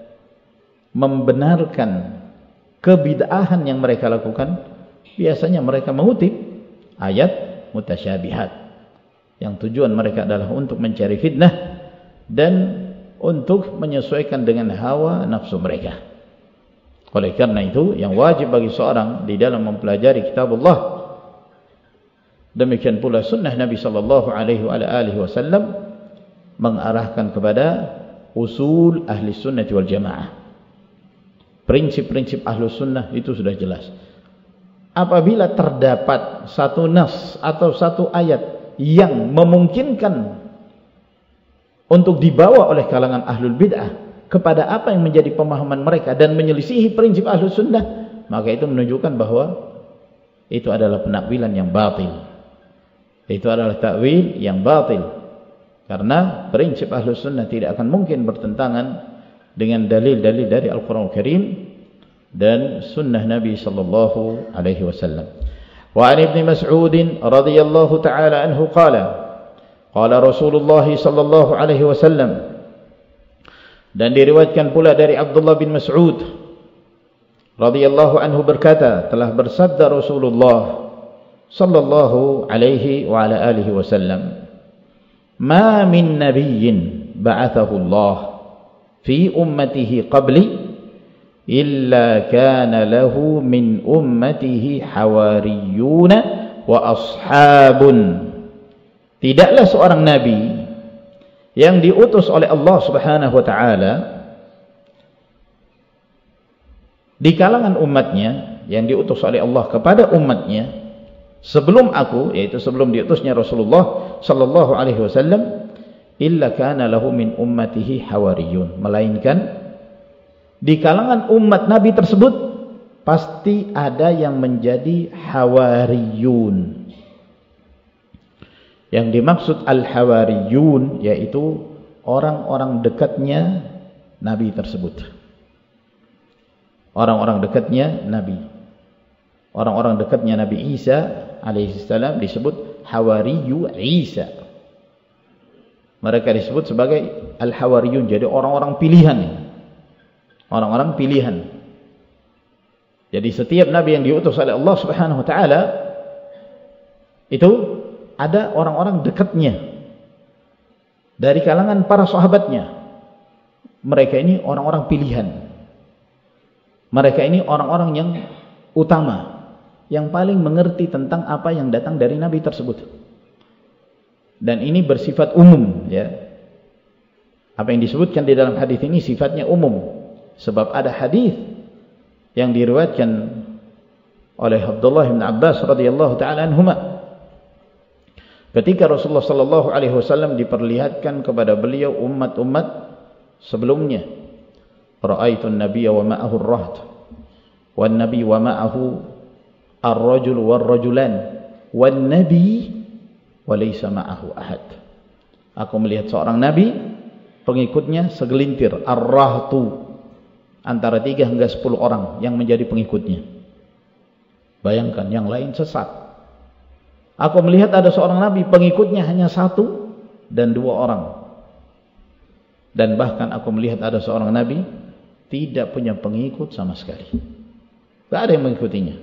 membenarkan kebid'ahan yang mereka lakukan, biasanya mereka mengutip ayat mutasyabihat yang tujuan mereka adalah untuk mencari fitnah dan untuk menyesuaikan dengan hawa nafsu mereka. Oleh karena itu, yang wajib bagi seorang di dalam mempelajari kitabullah, demikian pula sunnah Nabi sallallahu alaihi wasallam, mengarahkan kepada usul ahli sunnah wal jamaah. Prinsip-prinsip ahli sunnah itu sudah jelas. Apabila terdapat satu nas atau satu ayat yang memungkinkan untuk dibawa oleh kalangan ahlul bid'ah kepada apa yang menjadi pemahaman mereka dan menyelisihi prinsip ahli sunnah, maka itu menunjukkan bahwa itu adalah penakwilan yang batil. Itu adalah takwil yang batil, karena prinsip Ahlus Sunnah tidak akan mungkin bertentangan dengan dalil-dalil dari Al-Quran Al-Karim dan Sunnah Nabi sallallahu alaihi wasallam. Wa an Ibn Mas'ud radhiyallahu ta'ala anhu qala qala Rasulullah sallallahu alaihi wasallam, dan diriwayatkan pula dari Abdullah bin Mas'ud radhiyallahu anhu berkata, telah bersabda Rasulullah sallallahu alaihi wa ala alihi wasallam, ma min nabiyyin ba'athahu Allah fi ummatihi qabli illa kana lahu min ummatihi hawariyuna wa ashabun. Tidaklah seorang nabi yang diutus oleh Allah Subhanahu wa taala di kalangan umatnya, yang diutus oleh Allah kepada umatnya sebelum aku, yaitu sebelum diutusnya Rasulullah sallallahu alaihi wasallam, illa kana lahu min ummatihi hawariyun, melainkan di kalangan umat Nabi tersebut pasti ada yang menjadi hawariyun. Yang dimaksud al-hawariyun yaitu orang-orang dekatnya Nabi tersebut. Orang-orang dekatnya Nabi. Orang-orang dekatnya Nabi Isa alaihissalam disebut hawariyu Isa. Mereka disebut sebagai al-hawariyun, jadi orang-orang pilihan. Orang-orang pilihan. Jadi setiap nabi yang diutus oleh Allah Subhanahu wa taala itu ada orang-orang dekatnya dari kalangan para sahabatnya. Mereka ini orang-orang pilihan. Mereka ini orang-orang yang utama, yang paling mengerti tentang apa yang datang dari nabi tersebut. Dan ini bersifat umum, ya. Apa yang disebutkan di dalam hadis ini sifatnya umum, sebab ada hadis yang diriwayatkan oleh Abdullah bin Abbas radhiyallahu taala anhuma, ketika Rasulullah sallallahu alaihi wasallam diperlihatkan kepada beliau umat-umat sebelumnya. Ra'aitun nabiyya wa ma'ahu ar-rahd wan nabi wa ma'ahu ar-rajul war-rajulan wan nabi wa laysa ma'ahu ahad. Aku melihat seorang nabi, pengikutnya segelintir, ar-rahtu, antara tiga hingga sepuluh orang yang menjadi pengikutnya. Bayangkan, yang lain sesat. Aku melihat ada seorang nabi, pengikutnya hanya satu dan dua orang. Dan bahkan aku melihat ada seorang nabi tidak punya pengikut sama sekali. Tidak ada yang mengikutinya.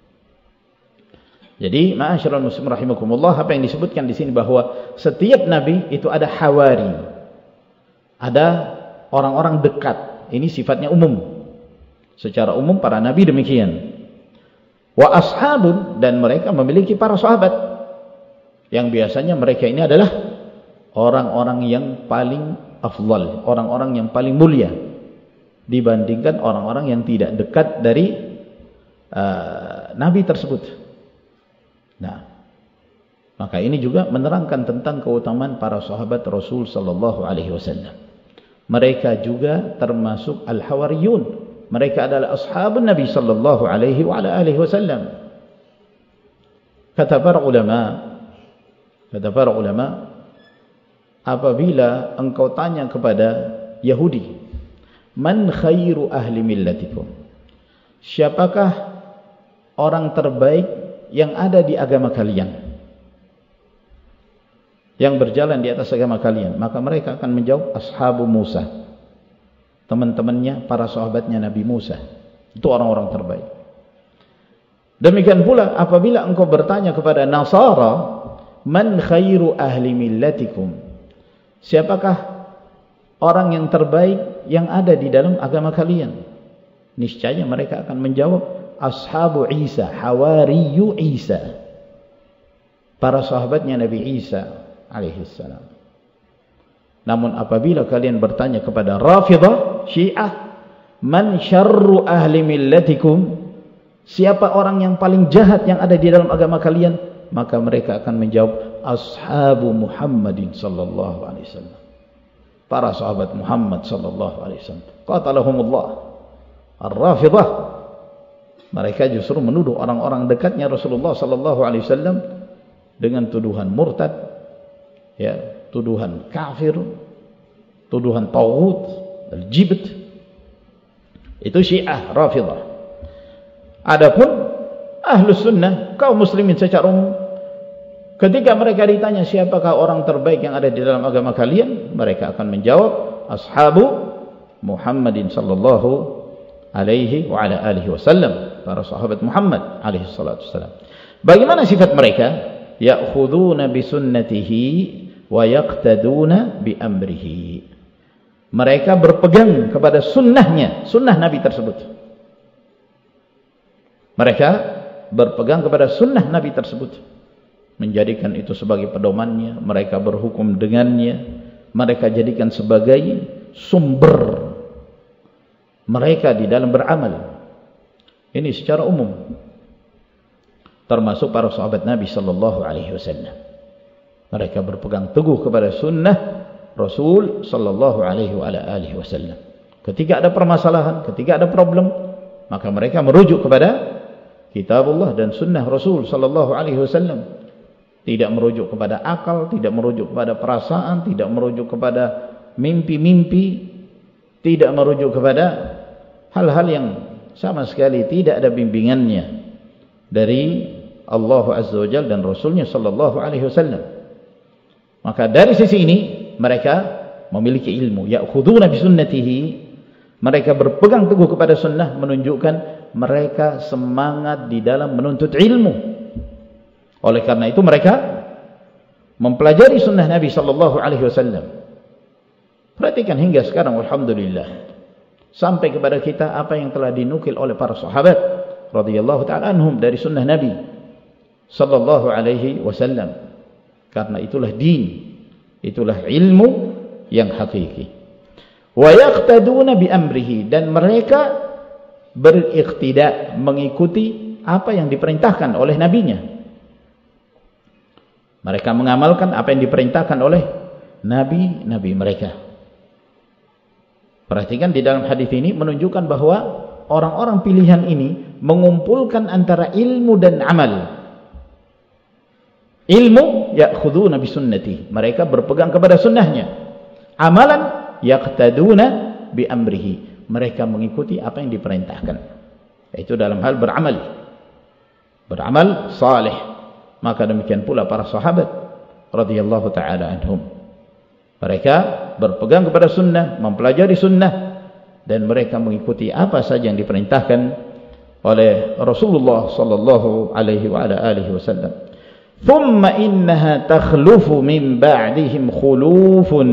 Jadi, ma'asyiral muslimin rahimakumullah, apa yang disebutkan di sini bahwa setiap nabi itu ada hawari. Ada orang-orang dekat. Ini sifatnya umum. Secara umum para nabi demikian. Wa ashabun, dan mereka memiliki para sahabat. Yang biasanya mereka ini adalah orang-orang yang paling afdal, orang-orang yang paling mulia dibandingkan orang-orang yang tidak dekat dari uh, nabi tersebut. Nah, maka ini juga menerangkan tentang keutamaan para sahabat Rasul sallallahu alaihi wasallam. Mereka juga termasuk al-hawariyun. Mereka adalah ashabun Nabi sallallahu alaihi wa ala alihi wasallam. Kata para ulama, kata para ulama, apabila engkau tanya kepada Yahudi, man khairu ahli millatikum, siapakah orang terbaik yang ada di agama kalian, yang berjalan di atas agama kalian, maka mereka akan menjawab ashabu Musa, teman-temannya, para sahabatnya Nabi Musa. Itu orang-orang terbaik. Demikian pula apabila engkau bertanya kepada Nasara, man khairu ahli millatikum, siapakah orang yang terbaik yang ada di dalam agama kalian, niscaya mereka akan menjawab ashabu Isa, hawariyu Isa, para sahabatnya Nabi Isa alaihissalam. Namun apabila kalian bertanya kepada Rafidah, Syiah, man syarru ahli millatikum, siapa orang yang paling jahat yang ada di dalam agama kalian, maka mereka akan menjawab ashabu Muhammadin sallallahu alaihi wasallam, para sahabat Muhammad sallallahu alaihi wasallam. Qatalahumullah. Ar-Rafidah, mereka justru menuduh orang-orang dekatnya Rasulullah sallallahu alaihi wasallam dengan tuduhan murtad, ya, tuduhan kafir, tuduhan tauhid, al-jibt. Itu Syiah Rafidah. Adapun Ahlus Sunnah, kaum muslimin secara umum, ketika mereka ditanya siapakah orang terbaik yang ada di dalam agama kalian, mereka akan menjawab ashabu Muhammadin sallallahu alaihi wa ala alihi wasallam, para sahabat Muhammad alaihi salatu wasallam. Bagaimana sifat mereka? Ya'khuduna bi sunnatihi wa yaqtaduna bi amrihi. Mereka berpegang kepada sunnahnya, sunnah Nabi tersebut. Mereka berpegang kepada sunnah Nabi tersebut, menjadikan itu sebagai pedomannya. Mereka berhukum dengannya, mereka jadikan sebagai sumber mereka di dalam beramal. Ini secara umum, termasuk para sahabat Nabi sallallahu alaihi wasallam. Mereka berpegang teguh kepada sunnah Rasul sallallahu alaihi wasallam. Ketika ada permasalahan, ketika ada problem, maka mereka merujuk kepada Kitabullah dan sunnah Rasul sallallahu alaihi wasallam. Tidak merujuk kepada akal, tidak merujuk kepada perasaan, tidak merujuk kepada mimpi-mimpi, tidak merujuk kepada hal-hal yang sama sekali tidak ada bimbingannya dari Allah Azza wa Jalla dan Rasulnya sallallahu alaihi wasallam. Maka dari sisi ini mereka memiliki ilmu, ya'khuduna bi sunnatihi, mereka berpegang teguh kepada sunnah, menunjukkan mereka semangat di dalam menuntut ilmu. Oleh karena itu mereka mempelajari sunnah Nabi sallallahu alaihi wasallam. Perhatikan hingga sekarang, alhamdulillah, sampai kepada kita apa yang telah dinukil oleh para sahabat radhiyallahu ta'ala anhum dari sunnah Nabi sallallahu alaihi wasallam. Karena itulah din, itulah ilmu yang hakiki. Wa yaqtaduna bi amrihi, dan mereka beriqtida, mengikuti apa yang diperintahkan oleh nabinya. Mereka mengamalkan apa yang diperintahkan oleh nabi-nabi mereka. Perhatikan di dalam hadis ini menunjukkan bahwa orang-orang pilihan ini mengumpulkan antara ilmu dan amal. Ilmu, ya'khuduna bi sunnati, mereka berpegang kepada sunnahnya. Amalan, yaqtaduna bi amrihi, mereka mengikuti apa yang diperintahkan, yaitu dalam hal beramal, beramal saleh. Maka demikian pula para sahabat radhiyallahu ta'ala anhum, mereka berpegang kepada sunnah, mempelajari sunnah, dan mereka mengikuti apa saja yang diperintahkan oleh Rasulullah sallallahu alaihi wa ala alihi wasallam. Thumma innaha takhlufu min ba'dihim khulufun,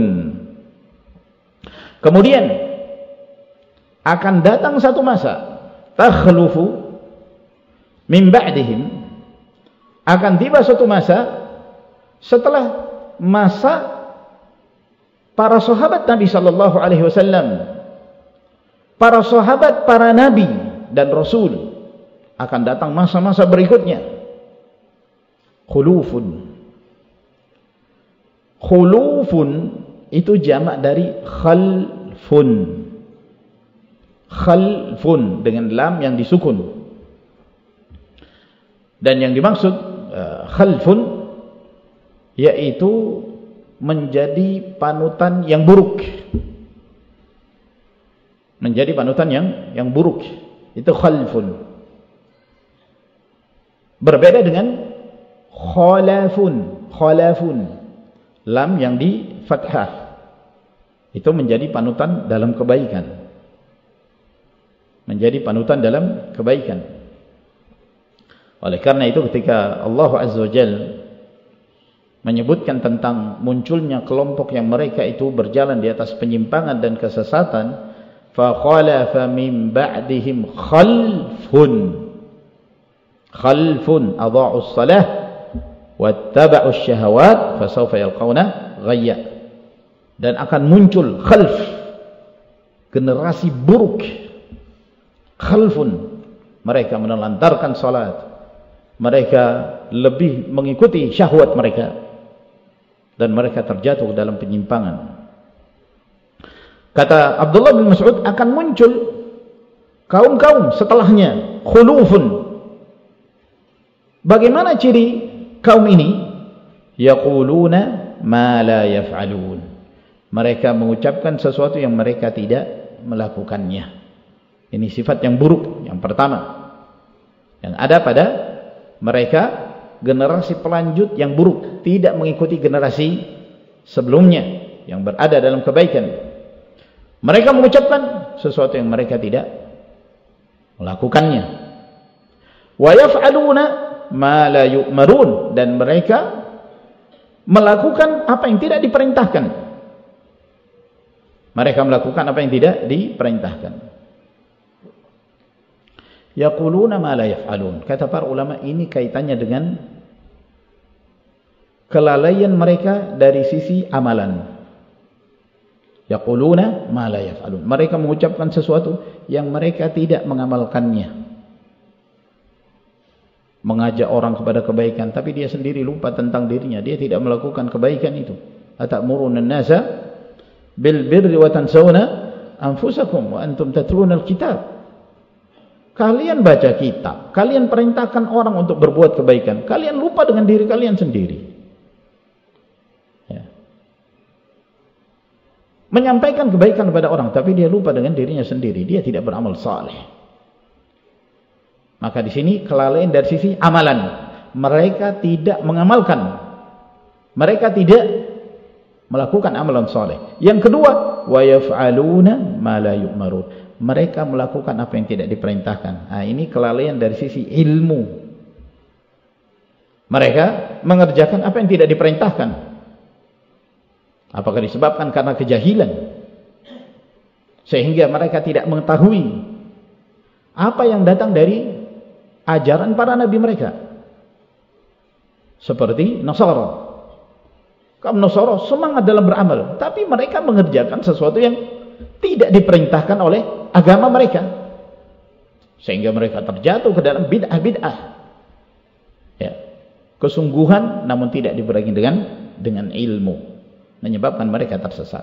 kemudian akan datang satu masa, takhlufu min ba'dihim, akan tiba suatu masa setelah masa para sahabat Nabi sallallahu alaihi wasallam, para sahabat, para nabi dan rasul, akan datang masa-masa berikutnya. khulufun. Khulufun itu jamak dari khalfun. Khalfun dengan lam yang disukun. Dan yang dimaksud uh, khalfun yaitu menjadi panutan yang buruk. Menjadi panutan yang yang buruk. Itu khalfun. Berbeda dengan khalafun. Khalafun. Lam yang di fathah. Itu menjadi panutan dalam kebaikan. Menjadi panutan dalam kebaikan. Oleh karena itu ketika Allah Azza wa Jalla menyebutkan tentang munculnya kelompok yang mereka itu berjalan di atas penyimpangan dan kesesatan, fa khalafa min ba'dihim khalfun. Khalfun adha'us salah wattaba'us syahawat fasawfa yalqawna ghayya. Dan akan muncul khalf, generasi buruk. Khalfun, mereka menelantarkan salat, mereka lebih mengikuti syahwat mereka, dan mereka terjatuh dalam penyimpangan. Kata Abdullah bin Mas'ud, akan muncul kaum-kaum setelahnya, khulufun. Bagaimana ciri kaum ini? Yaquluna ma la yaf'alun. Mereka mengucapkan sesuatu yang mereka tidak melakukannya. Ini sifat yang buruk yang pertama yang ada pada mereka, generasi pelanjut yang buruk, tidak mengikuti generasi sebelumnya yang berada dalam kebaikan. Mereka mengucapkan sesuatu yang mereka tidak melakukannya. Wa yaf'aluna ma la yu'marun, dan mereka melakukan apa yang tidak diperintahkan. Mereka melakukan apa yang tidak diperintahkan. Yaquluna ma la yaf'alun. Kata para ulama, ini kaitannya dengan kelalaian mereka dari sisi amalan. Yaquluna ma la yaf'alun. Mereka mengucapkan sesuatu yang mereka tidak mengamalkannya. Mengajak orang kepada kebaikan, tapi dia sendiri lupa tentang dirinya. Dia tidak melakukan kebaikan itu. Atamuruna an-nasa bil birri wa tansawna anfusakum wa antum tatluna al-kitab. Kalian baca kitab, kalian perintahkan orang untuk berbuat kebaikan, kalian lupa dengan diri kalian sendiri. Ya. Menyampaikan kebaikan kepada orang, tapi dia lupa dengan dirinya sendiri. Dia tidak beramal saleh. Maka di sini kelalaian dari sisi amalan. Mereka tidak mengamalkan. Mereka tidak melakukan amalan saleh. Yang kedua, wa yaf'aluna ma la yu'marun. Mereka melakukan apa yang tidak diperintahkan. Nah, ini kelalaian dari sisi ilmu. Mereka mengerjakan apa yang tidak diperintahkan. Apakah disebabkan karena kejahilan, sehingga mereka tidak mengetahui apa yang datang dari ajaran para nabi mereka. Seperti Nasara. Kaum Nasara semangat dalam beramal, tapi mereka mengerjakan sesuatu yang tidak diperintahkan oleh agama mereka, sehingga mereka terjatuh ke dalam bid'ah-bid'ah. Ya. Kesungguhan namun tidak dibarengi dengan dengan ilmu, menyebabkan mereka tersesat.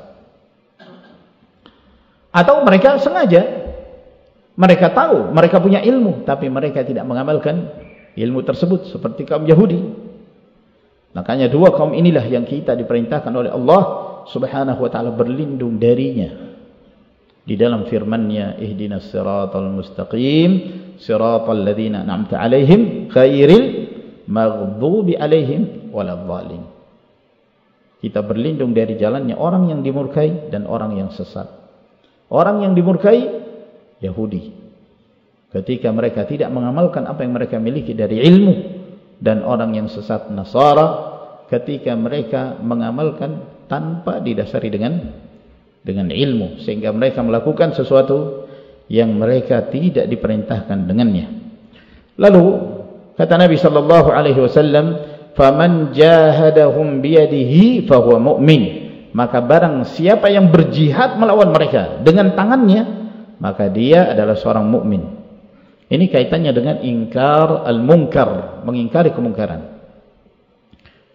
Atau mereka sengaja, mereka tahu, mereka punya ilmu, tapi mereka tidak mengamalkan ilmu tersebut, seperti kaum Yahudi. Makanya dua kaum inilah yang kita diperintahkan oleh Allah Subhanahu wa taala berlindung darinya. Di dalam firman-Nya, ihdinas siratal mustaqim, siratal ladzina an'amta 'alaihim ghairil maghdubi 'alaihim waladhdallin. Kita berlindung dari jalannya orang yang dimurkai dan orang yang sesat. Orang yang dimurkai Yahudi, ketika mereka tidak mengamalkan apa yang mereka miliki dari ilmu, dan orang yang sesat Nasara, ketika mereka mengamalkan tanpa didasari dengan dengan ilmu, sehingga mereka melakukan sesuatu yang mereka tidak diperintahkan dengannya. Lalu kata Nabi sallallahu alaihi wasallam, "Faman jahadahum biyadihi fahuwa mu'min." Maka barang siapa yang berjihad melawan mereka dengan tangannya, maka dia adalah seorang mukmin. Ini kaitannya dengan ingkar al-munkar, mengingkari kemungkaran.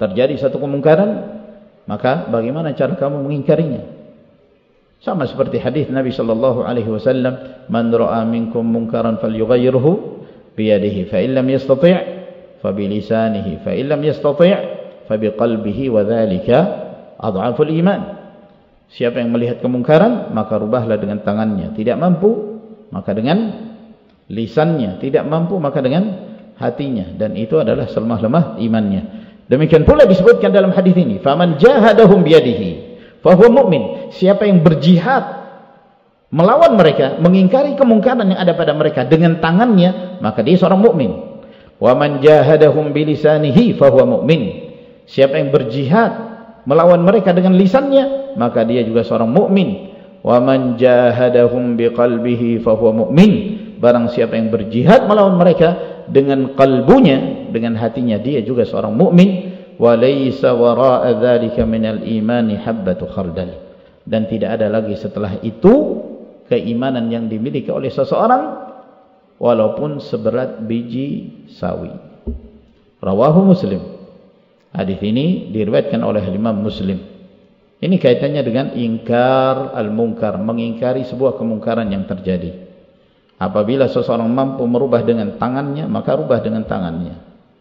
terjadi satu kemungkaran, maka bagaimana cara kamu mengingkarinya? Sama seperti hadis Nabi sallallahu alaihi wasallam, "Man ra'a minkum munkaran falyughayyirhu bi yadihi, fa in lam yastati' fa bi lisanihi, fa in lam yastati' fa bi qalbihi wa dzalika adhaful iman." Siapa yang melihat kemungkaran, maka rubahlah dengan tangannya. Tidak mampu, maka dengan lisannya. Tidak mampu, maka dengan hatinya. Dan itu adalah selemah-lemah imannya. Demikian pula disebutkan dalam hadis ini, "Faman jahadahum biyadihi fahuwa mu'min." Siapa yang berjihad melawan mereka, mengingkari kemungkaran yang ada pada mereka dengan tangannya, maka dia seorang mukmin. "Wa man jahadahum bilisanihi fahuwa mu'min." Siapa yang berjihad melawan mereka dengan lisannya, maka dia juga seorang mukmin. "Wa man jahadahum biqalbihi fahuwa mu'min." Barang siapa yang berjihad melawan mereka dengan kalbunya, dengan hatinya, dia juga seorang mukmin. "Wa laysa wara'a dzalika minal imani habbatu khardal." Dan tidak ada lagi setelah itu keimanan yang dimiliki oleh seseorang walaupun seberat biji sawi. Rawahu Muslim. Hadis ini diriwayatkan oleh Imam Muslim. Ini kaitannya dengan ingkar al-munkar, mengingkari sebuah kemungkaran yang terjadi. Apabila seseorang mampu merubah dengan tangannya, maka rubah dengan tangannya.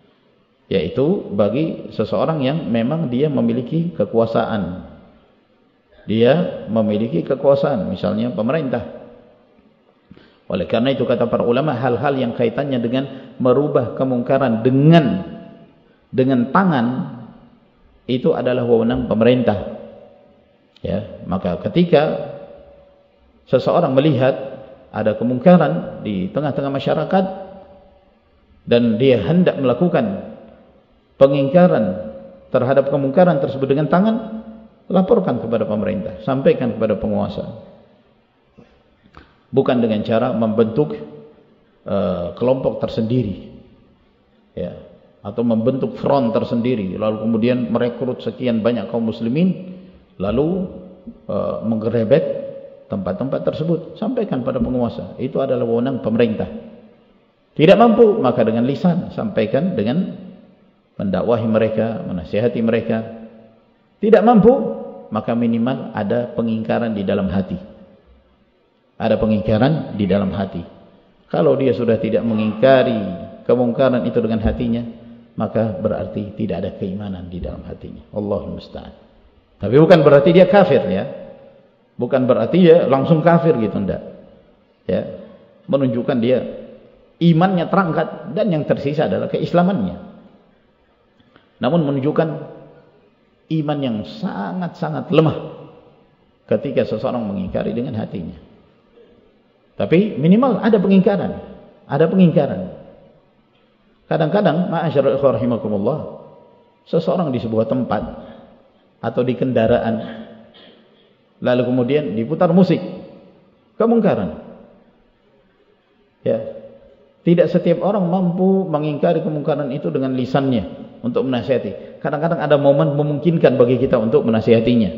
Yaitu bagi seseorang yang memang dia memiliki kekuasaan. Dia memiliki kekuasaan, misalnya pemerintah. Oleh karena itu kata para ulama, hal-hal yang kaitannya dengan merubah kemungkaran dengan dengan tangan itu adalah wewenang pemerintah. Ya, maka ketika seseorang melihat ada kemungkaran di tengah-tengah masyarakat dan dia hendak melakukan pengingkaran terhadap kemungkaran tersebut dengan tangan, laporkan kepada pemerintah, sampaikan kepada penguasa. Bukan dengan cara membentuk uh, kelompok tersendiri, ya, atau membentuk front tersendiri, lalu kemudian merekrut sekian banyak kaum muslimin, lalu uh, menggerebek tempat-tempat tersebut. Sampaikan pada penguasa. Itu adalah wewenang pemerintah. Tidak mampu, maka dengan lisan sampaikan dengan mendakwahi mereka, menasihati mereka. Tidak mampu, maka minimal ada pengingkaran di dalam hati. Ada pengingkaran di dalam hati. Kalau dia sudah tidak mengingkari kemungkaran itu dengan hatinya, maka berarti tidak ada keimanan di dalam hatinya. Allahul musta'an. Tapi bukan berarti dia kafir, ya. Bukan berarti dia langsung kafir gitu, enggak. Ya. Menunjukkan dia imannya terangkat dan yang tersisa adalah keislamannya. Namun menunjukkan iman yang sangat-sangat lemah ketika seseorang mengingkari dengan hatinya. Tapi minimal ada pengingkaran, ada pengingkaran. Kadang-kadang, ma'asyiral ikhwah rahimakumullah, seseorang di sebuah tempat atau di kendaraan, lalu kemudian diputar musik, kemungkaran. Ya, tidak setiap orang mampu mengingkari kemungkaran itu dengan lisannya untuk menasihati. Kadang-kadang ada momen memungkinkan bagi kita untuk menasihatinya.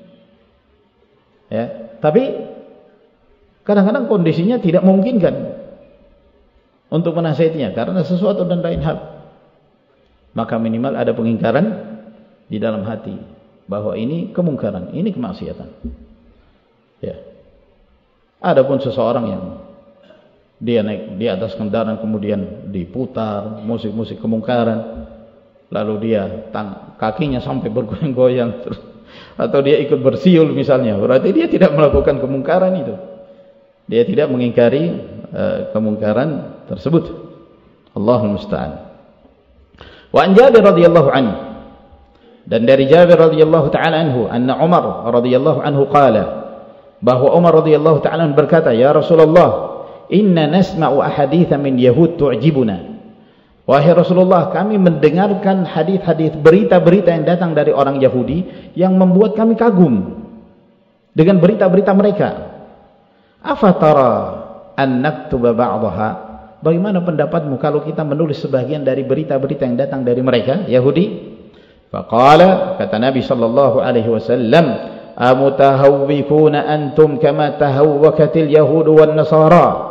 Ya, tapi kadang-kadang kondisinya tidak memungkinkan untuk menasihatinya karena sesuatu dan lain hal. Maka minimal ada pengingkaran di dalam hati bahwa ini kemungkaran, ini kemaksiatan. Ya. Adapun seseorang yang dia naik di atas kendaraan kemudian diputar musik-musik kemungkaran, lalu dia tang kakinya sampai bergoyang-goyang atau dia ikut bersiul misalnya, berarti dia tidak melakukan kemungkaran itu. Dia tidak mengingkari uh, kemungkaran tersebut. Allahul musta'an. Wa an Jabir radhiyallahu anhu, dan dari Jabir radhiyallahu taala anhu, anna Umar radhiyallahu anhu qala, bahwa Umar radhiyallahu taala berkata, ya Rasulullah, inna nasma'u ahaditha min yahud tu'jibuna. Wahai Rasulullah, kami mendengarkan hadis-hadis, berita-berita yang datang dari orang Yahudi yang membuat kami kagum dengan berita-berita mereka. Afatara an naktuba ba'daha? Bagaimana pendapatmu kalau kita menulis sebagian dari berita-berita yang datang dari mereka Yahudi? Faqala, kata Nabi sallallahu alaihi wasallam, amutahawwikuna antum kama tahawwakatil yahudu wan nasara?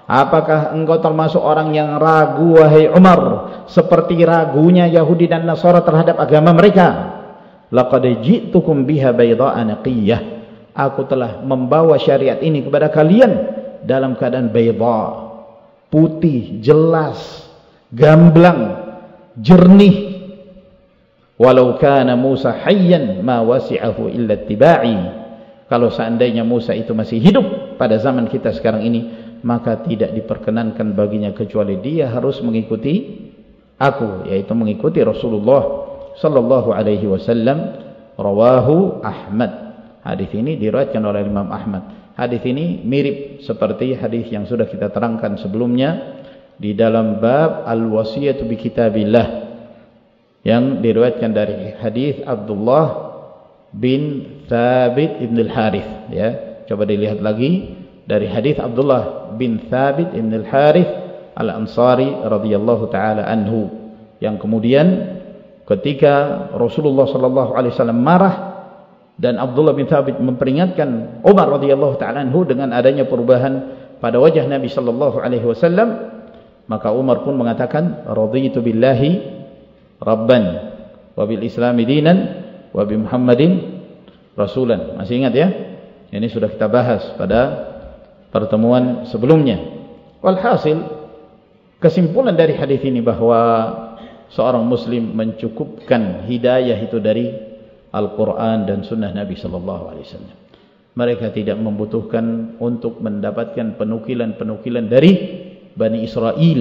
Apakah engkau termasuk orang yang ragu wahai Umar seperti ragunya Yahudi dan Nasara terhadap agama mereka? Laqad ji'tukum biha bayda'a naqiyah. Aku telah membawa syariat ini kepada kalian dalam keadaan bayda, putih, jelas, gamblang, jernih. Walau kana Musa hayyan ma wasi'ahu illa ittiba'i. Kalau seandainya Musa itu masih hidup pada zaman kita sekarang ini, maka tidak diperkenankan baginya kecuali dia harus mengikuti aku, yaitu mengikuti Rasulullah sallallahu alaihi wasallam. Rawahu Ahmad. Hadis ini diriwayatkan oleh Imam Ahmad. Hadis ini mirip seperti hadis yang sudah kita terangkan sebelumnya di dalam bab al-wasiyatu bi kitabillah yang diriwayatkan dari hadis Abdullah bin Thabit ibn al-Harith, ya. Coba dilihat lagi dari hadis Abdullah bin Thabit ibn al-Harith al-Ansari radhiyallahu taala anhu, yang kemudian ketika Rasulullah sallallahu alaihi wasallam marah dan Abdullah bin Thabit memperingatkan Umar radhiyallahu taala anhu dengan adanya perubahan pada wajah Nabi sallallahu alaihi wasallam, maka Umar pun mengatakan raditu billahi rabban wa bil islami dinan wa bi Muhammadin rasulan. Masih ingat ya? Ini sudah kita bahas pada pertemuan sebelumnya. Walhasil, kesimpulan dari hadis ini bahwa seorang muslim mencukupkan hidayah itu dari Al-Quran dan sunnah Nabi sallallahu alaihi wasallam. Mereka tidak membutuhkan untuk mendapatkan penukilan-penukilan dari Bani Israel,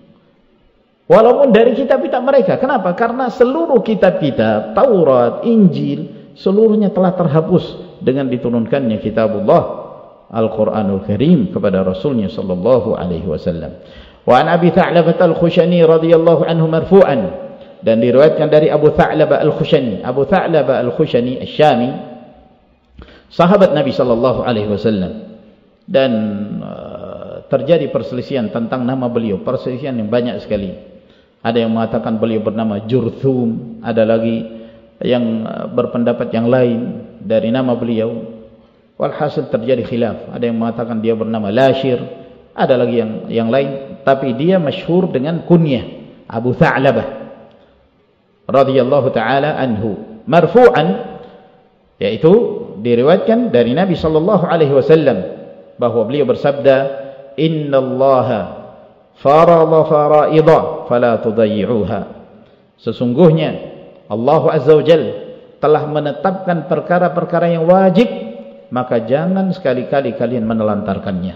walaupun dari kitab-kitab mereka. Kenapa? Karena seluruh kitab-kitab Taurat, Injil, seluruhnya telah terhapus dengan diturunkannya kitabullah Al-Quranul Karim kepada Rasulnya sallallahu alaihi wasallam. Wa an Abi Tha'labah Al-Khushani radhiyallahu anhu marfu'an, dan diriwayatkan dari Abu Tha'labah Al-Khushani. Abu Tha'labah Al-Khushani Asy-Syami, sahabat Nabi sallallahu alaihi wasallam, dan uh, terjadi perselisihan tentang nama beliau, perselisihan yang banyak sekali. Ada yang mengatakan beliau bernama Jurthum, ada lagi yang uh, berpendapat yang lain dari nama beliau. Walhasil terjadi khilaf. Ada yang mengatakan dia bernama Lashir, ada lagi yang yang lain, tapi dia masyhur dengan kunyah Abu Tha'labah radhiyallahu taala anhu marfu'an, yaitu diriwayatkan dari Nabi sallallahu alaihi wasallam bahwa beliau bersabda, innallaha farada fara'idha fala tudayyi'uha. Sesungguhnya Allah azza wajalla telah menetapkan perkara-perkara yang wajib, maka jangan sekali-kali kalian menelantarkannya.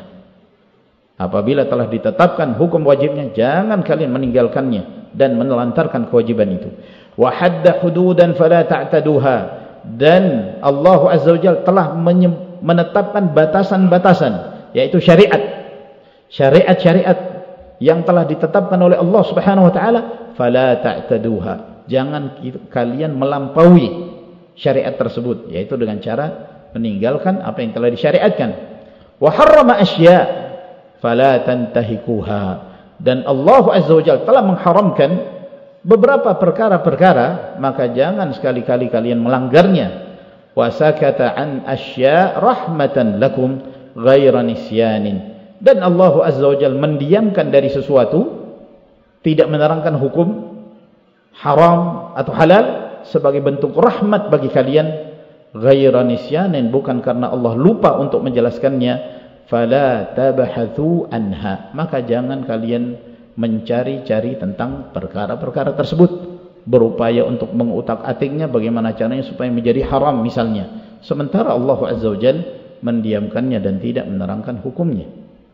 Apabila telah ditetapkan hukum wajibnya, jangan kalian meninggalkannya dan menelantarkan kewajiban itu. Wa hadda hududan fala ta'taduha, dan Allah azza wajalla telah menetapkan batasan-batasan, yaitu syariat. Syariat-syariat yang telah ditetapkan oleh Allah Subhanahu wa taala, fala ta'taduha. Jangan kalian melampaui syariat tersebut, yaitu dengan cara meninggalkan apa yang telah disyariatkan. Wa harrama asya fala tantahikuha, dan Allah azza wajalla telah mengharamkan beberapa perkara-perkara, maka jangan sekali-kali kalian melanggarnya. Wa sakata an asya rahmatan lakum ghaira nisyanin, dan Allah azza wajalla mendiamkan dari sesuatu, tidak menerangkan hukum haram atau halal sebagai bentuk rahmat bagi kalian, ghaira nisyanin, bukan karena Allah lupa untuk menjelaskannya. Fala tabahathu anha, maka jangan kalian mencari-cari tentang perkara-perkara tersebut, berupaya untuk mengutak-atiknya bagaimana caranya supaya menjadi haram misalnya, sementara Allah azza wajalla mendiamkannya dan tidak menerangkan hukumnya.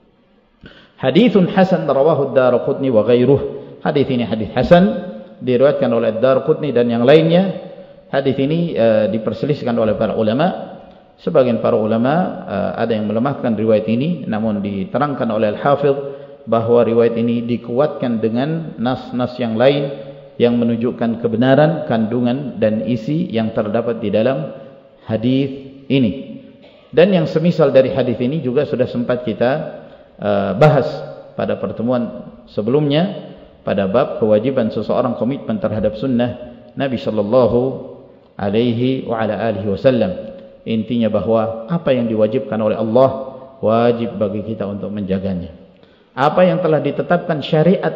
Haditsun hasan rawahu ad-Darqutni wa ghairuh. Hadis ini hadis hasan, diriwayatkan oleh ad-Darqutni dan yang lainnya. Hadis ini uh, diperselisihkan oleh para ulama. Sebagian para ulama uh, ada yang melemahkan riwayat ini, namun diterangkan oleh Al-Hafidh bahwa riwayat ini dikuatkan dengan nas-nas yang lain yang menunjukkan kebenaran, kandungan dan isi yang terdapat di dalam hadis ini. Dan yang semisal dari hadis ini juga sudah sempat kita uh, bahas pada pertemuan sebelumnya pada bab kewajiban seseorang komitmen terhadap sunnah Nabi sallallahu alaihi wa ala alihi wasallam. Intinya bahwa apa yang diwajibkan oleh Allah wajib bagi kita untuk menjaganya. apa yang telah ditetapkan syariat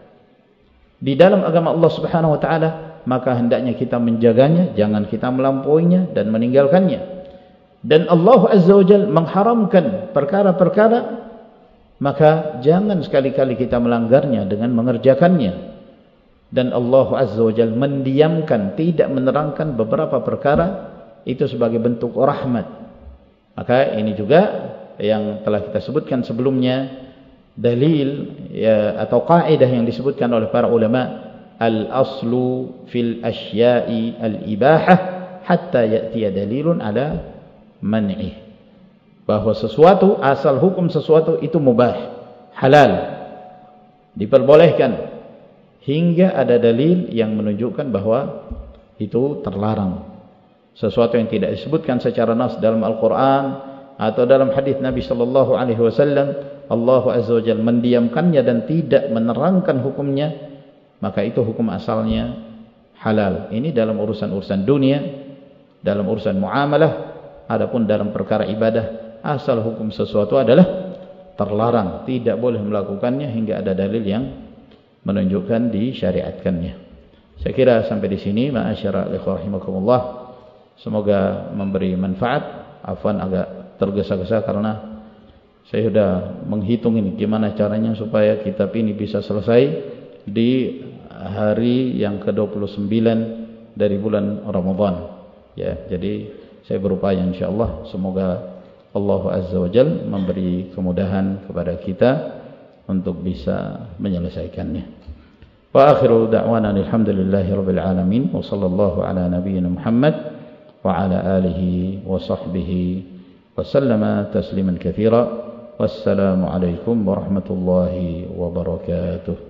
di dalam agama Allah Subhanahu wa taala, maka hendaknya kita menjaganya, jangan kita melampauinya dan meninggalkannya. Dan Allah Azza wa Jalla mengharamkan perkara-perkara, maka jangan sekali-kali kita melanggarnya dengan mengerjakannya. Dan Allah Azza wa Jalla mendiamkan, tidak menerangkan beberapa perkara itu sebagai bentuk rahmat. Maka ini juga yang telah kita sebutkan sebelumnya, dalil ya, atau kaidah yang disebutkan oleh para ulama, al-aslu fil asya'i al-ibahah hatta ya'tiya dalilun ala man'i, bahwa sesuatu, asal hukum sesuatu itu mubah, halal, diperbolehkan, hingga ada dalil yang menunjukkan bahwa itu terlarang. Sesuatu yang tidak disebutkan secara nas dalam Al-Quran atau dalam hadis Nabi sallallahu alaihi wasallam, Allah Azza wa Jalla mendiamkannya dan tidak menerangkan hukumnya, maka itu hukum asalnya halal. Ini dalam urusan-urusan dunia, dalam urusan muamalah. Adapun dalam perkara ibadah, asal hukum sesuatu adalah terlarang, tidak boleh melakukannya hingga ada dalil yang menunjukkan disyariatkannya. Saya kira sampai di sini, ma'asyara ikhwah rahimakumullah. Semoga memberi manfaat. Afwan agak tergesa-gesa karena saya sudah menghitung ini gimana caranya supaya kitab ini bisa selesai di hari yang ke dua puluh sembilan dari bulan Ramadan. Ya, jadi saya berupaya insyaallah, semoga Allah Azza wa Jalla memberi kemudahan kepada kita untuk bisa menyelesaikannya. Wa akhiru da'wana alhamdulillahi rabbil alamin wa sallallahu ala nabiyyina Muhammad wa ala alihi wa sahbihi wa sallama tasliman katsira. Wassalamu alaikum warahmatullahi wabarakatuh.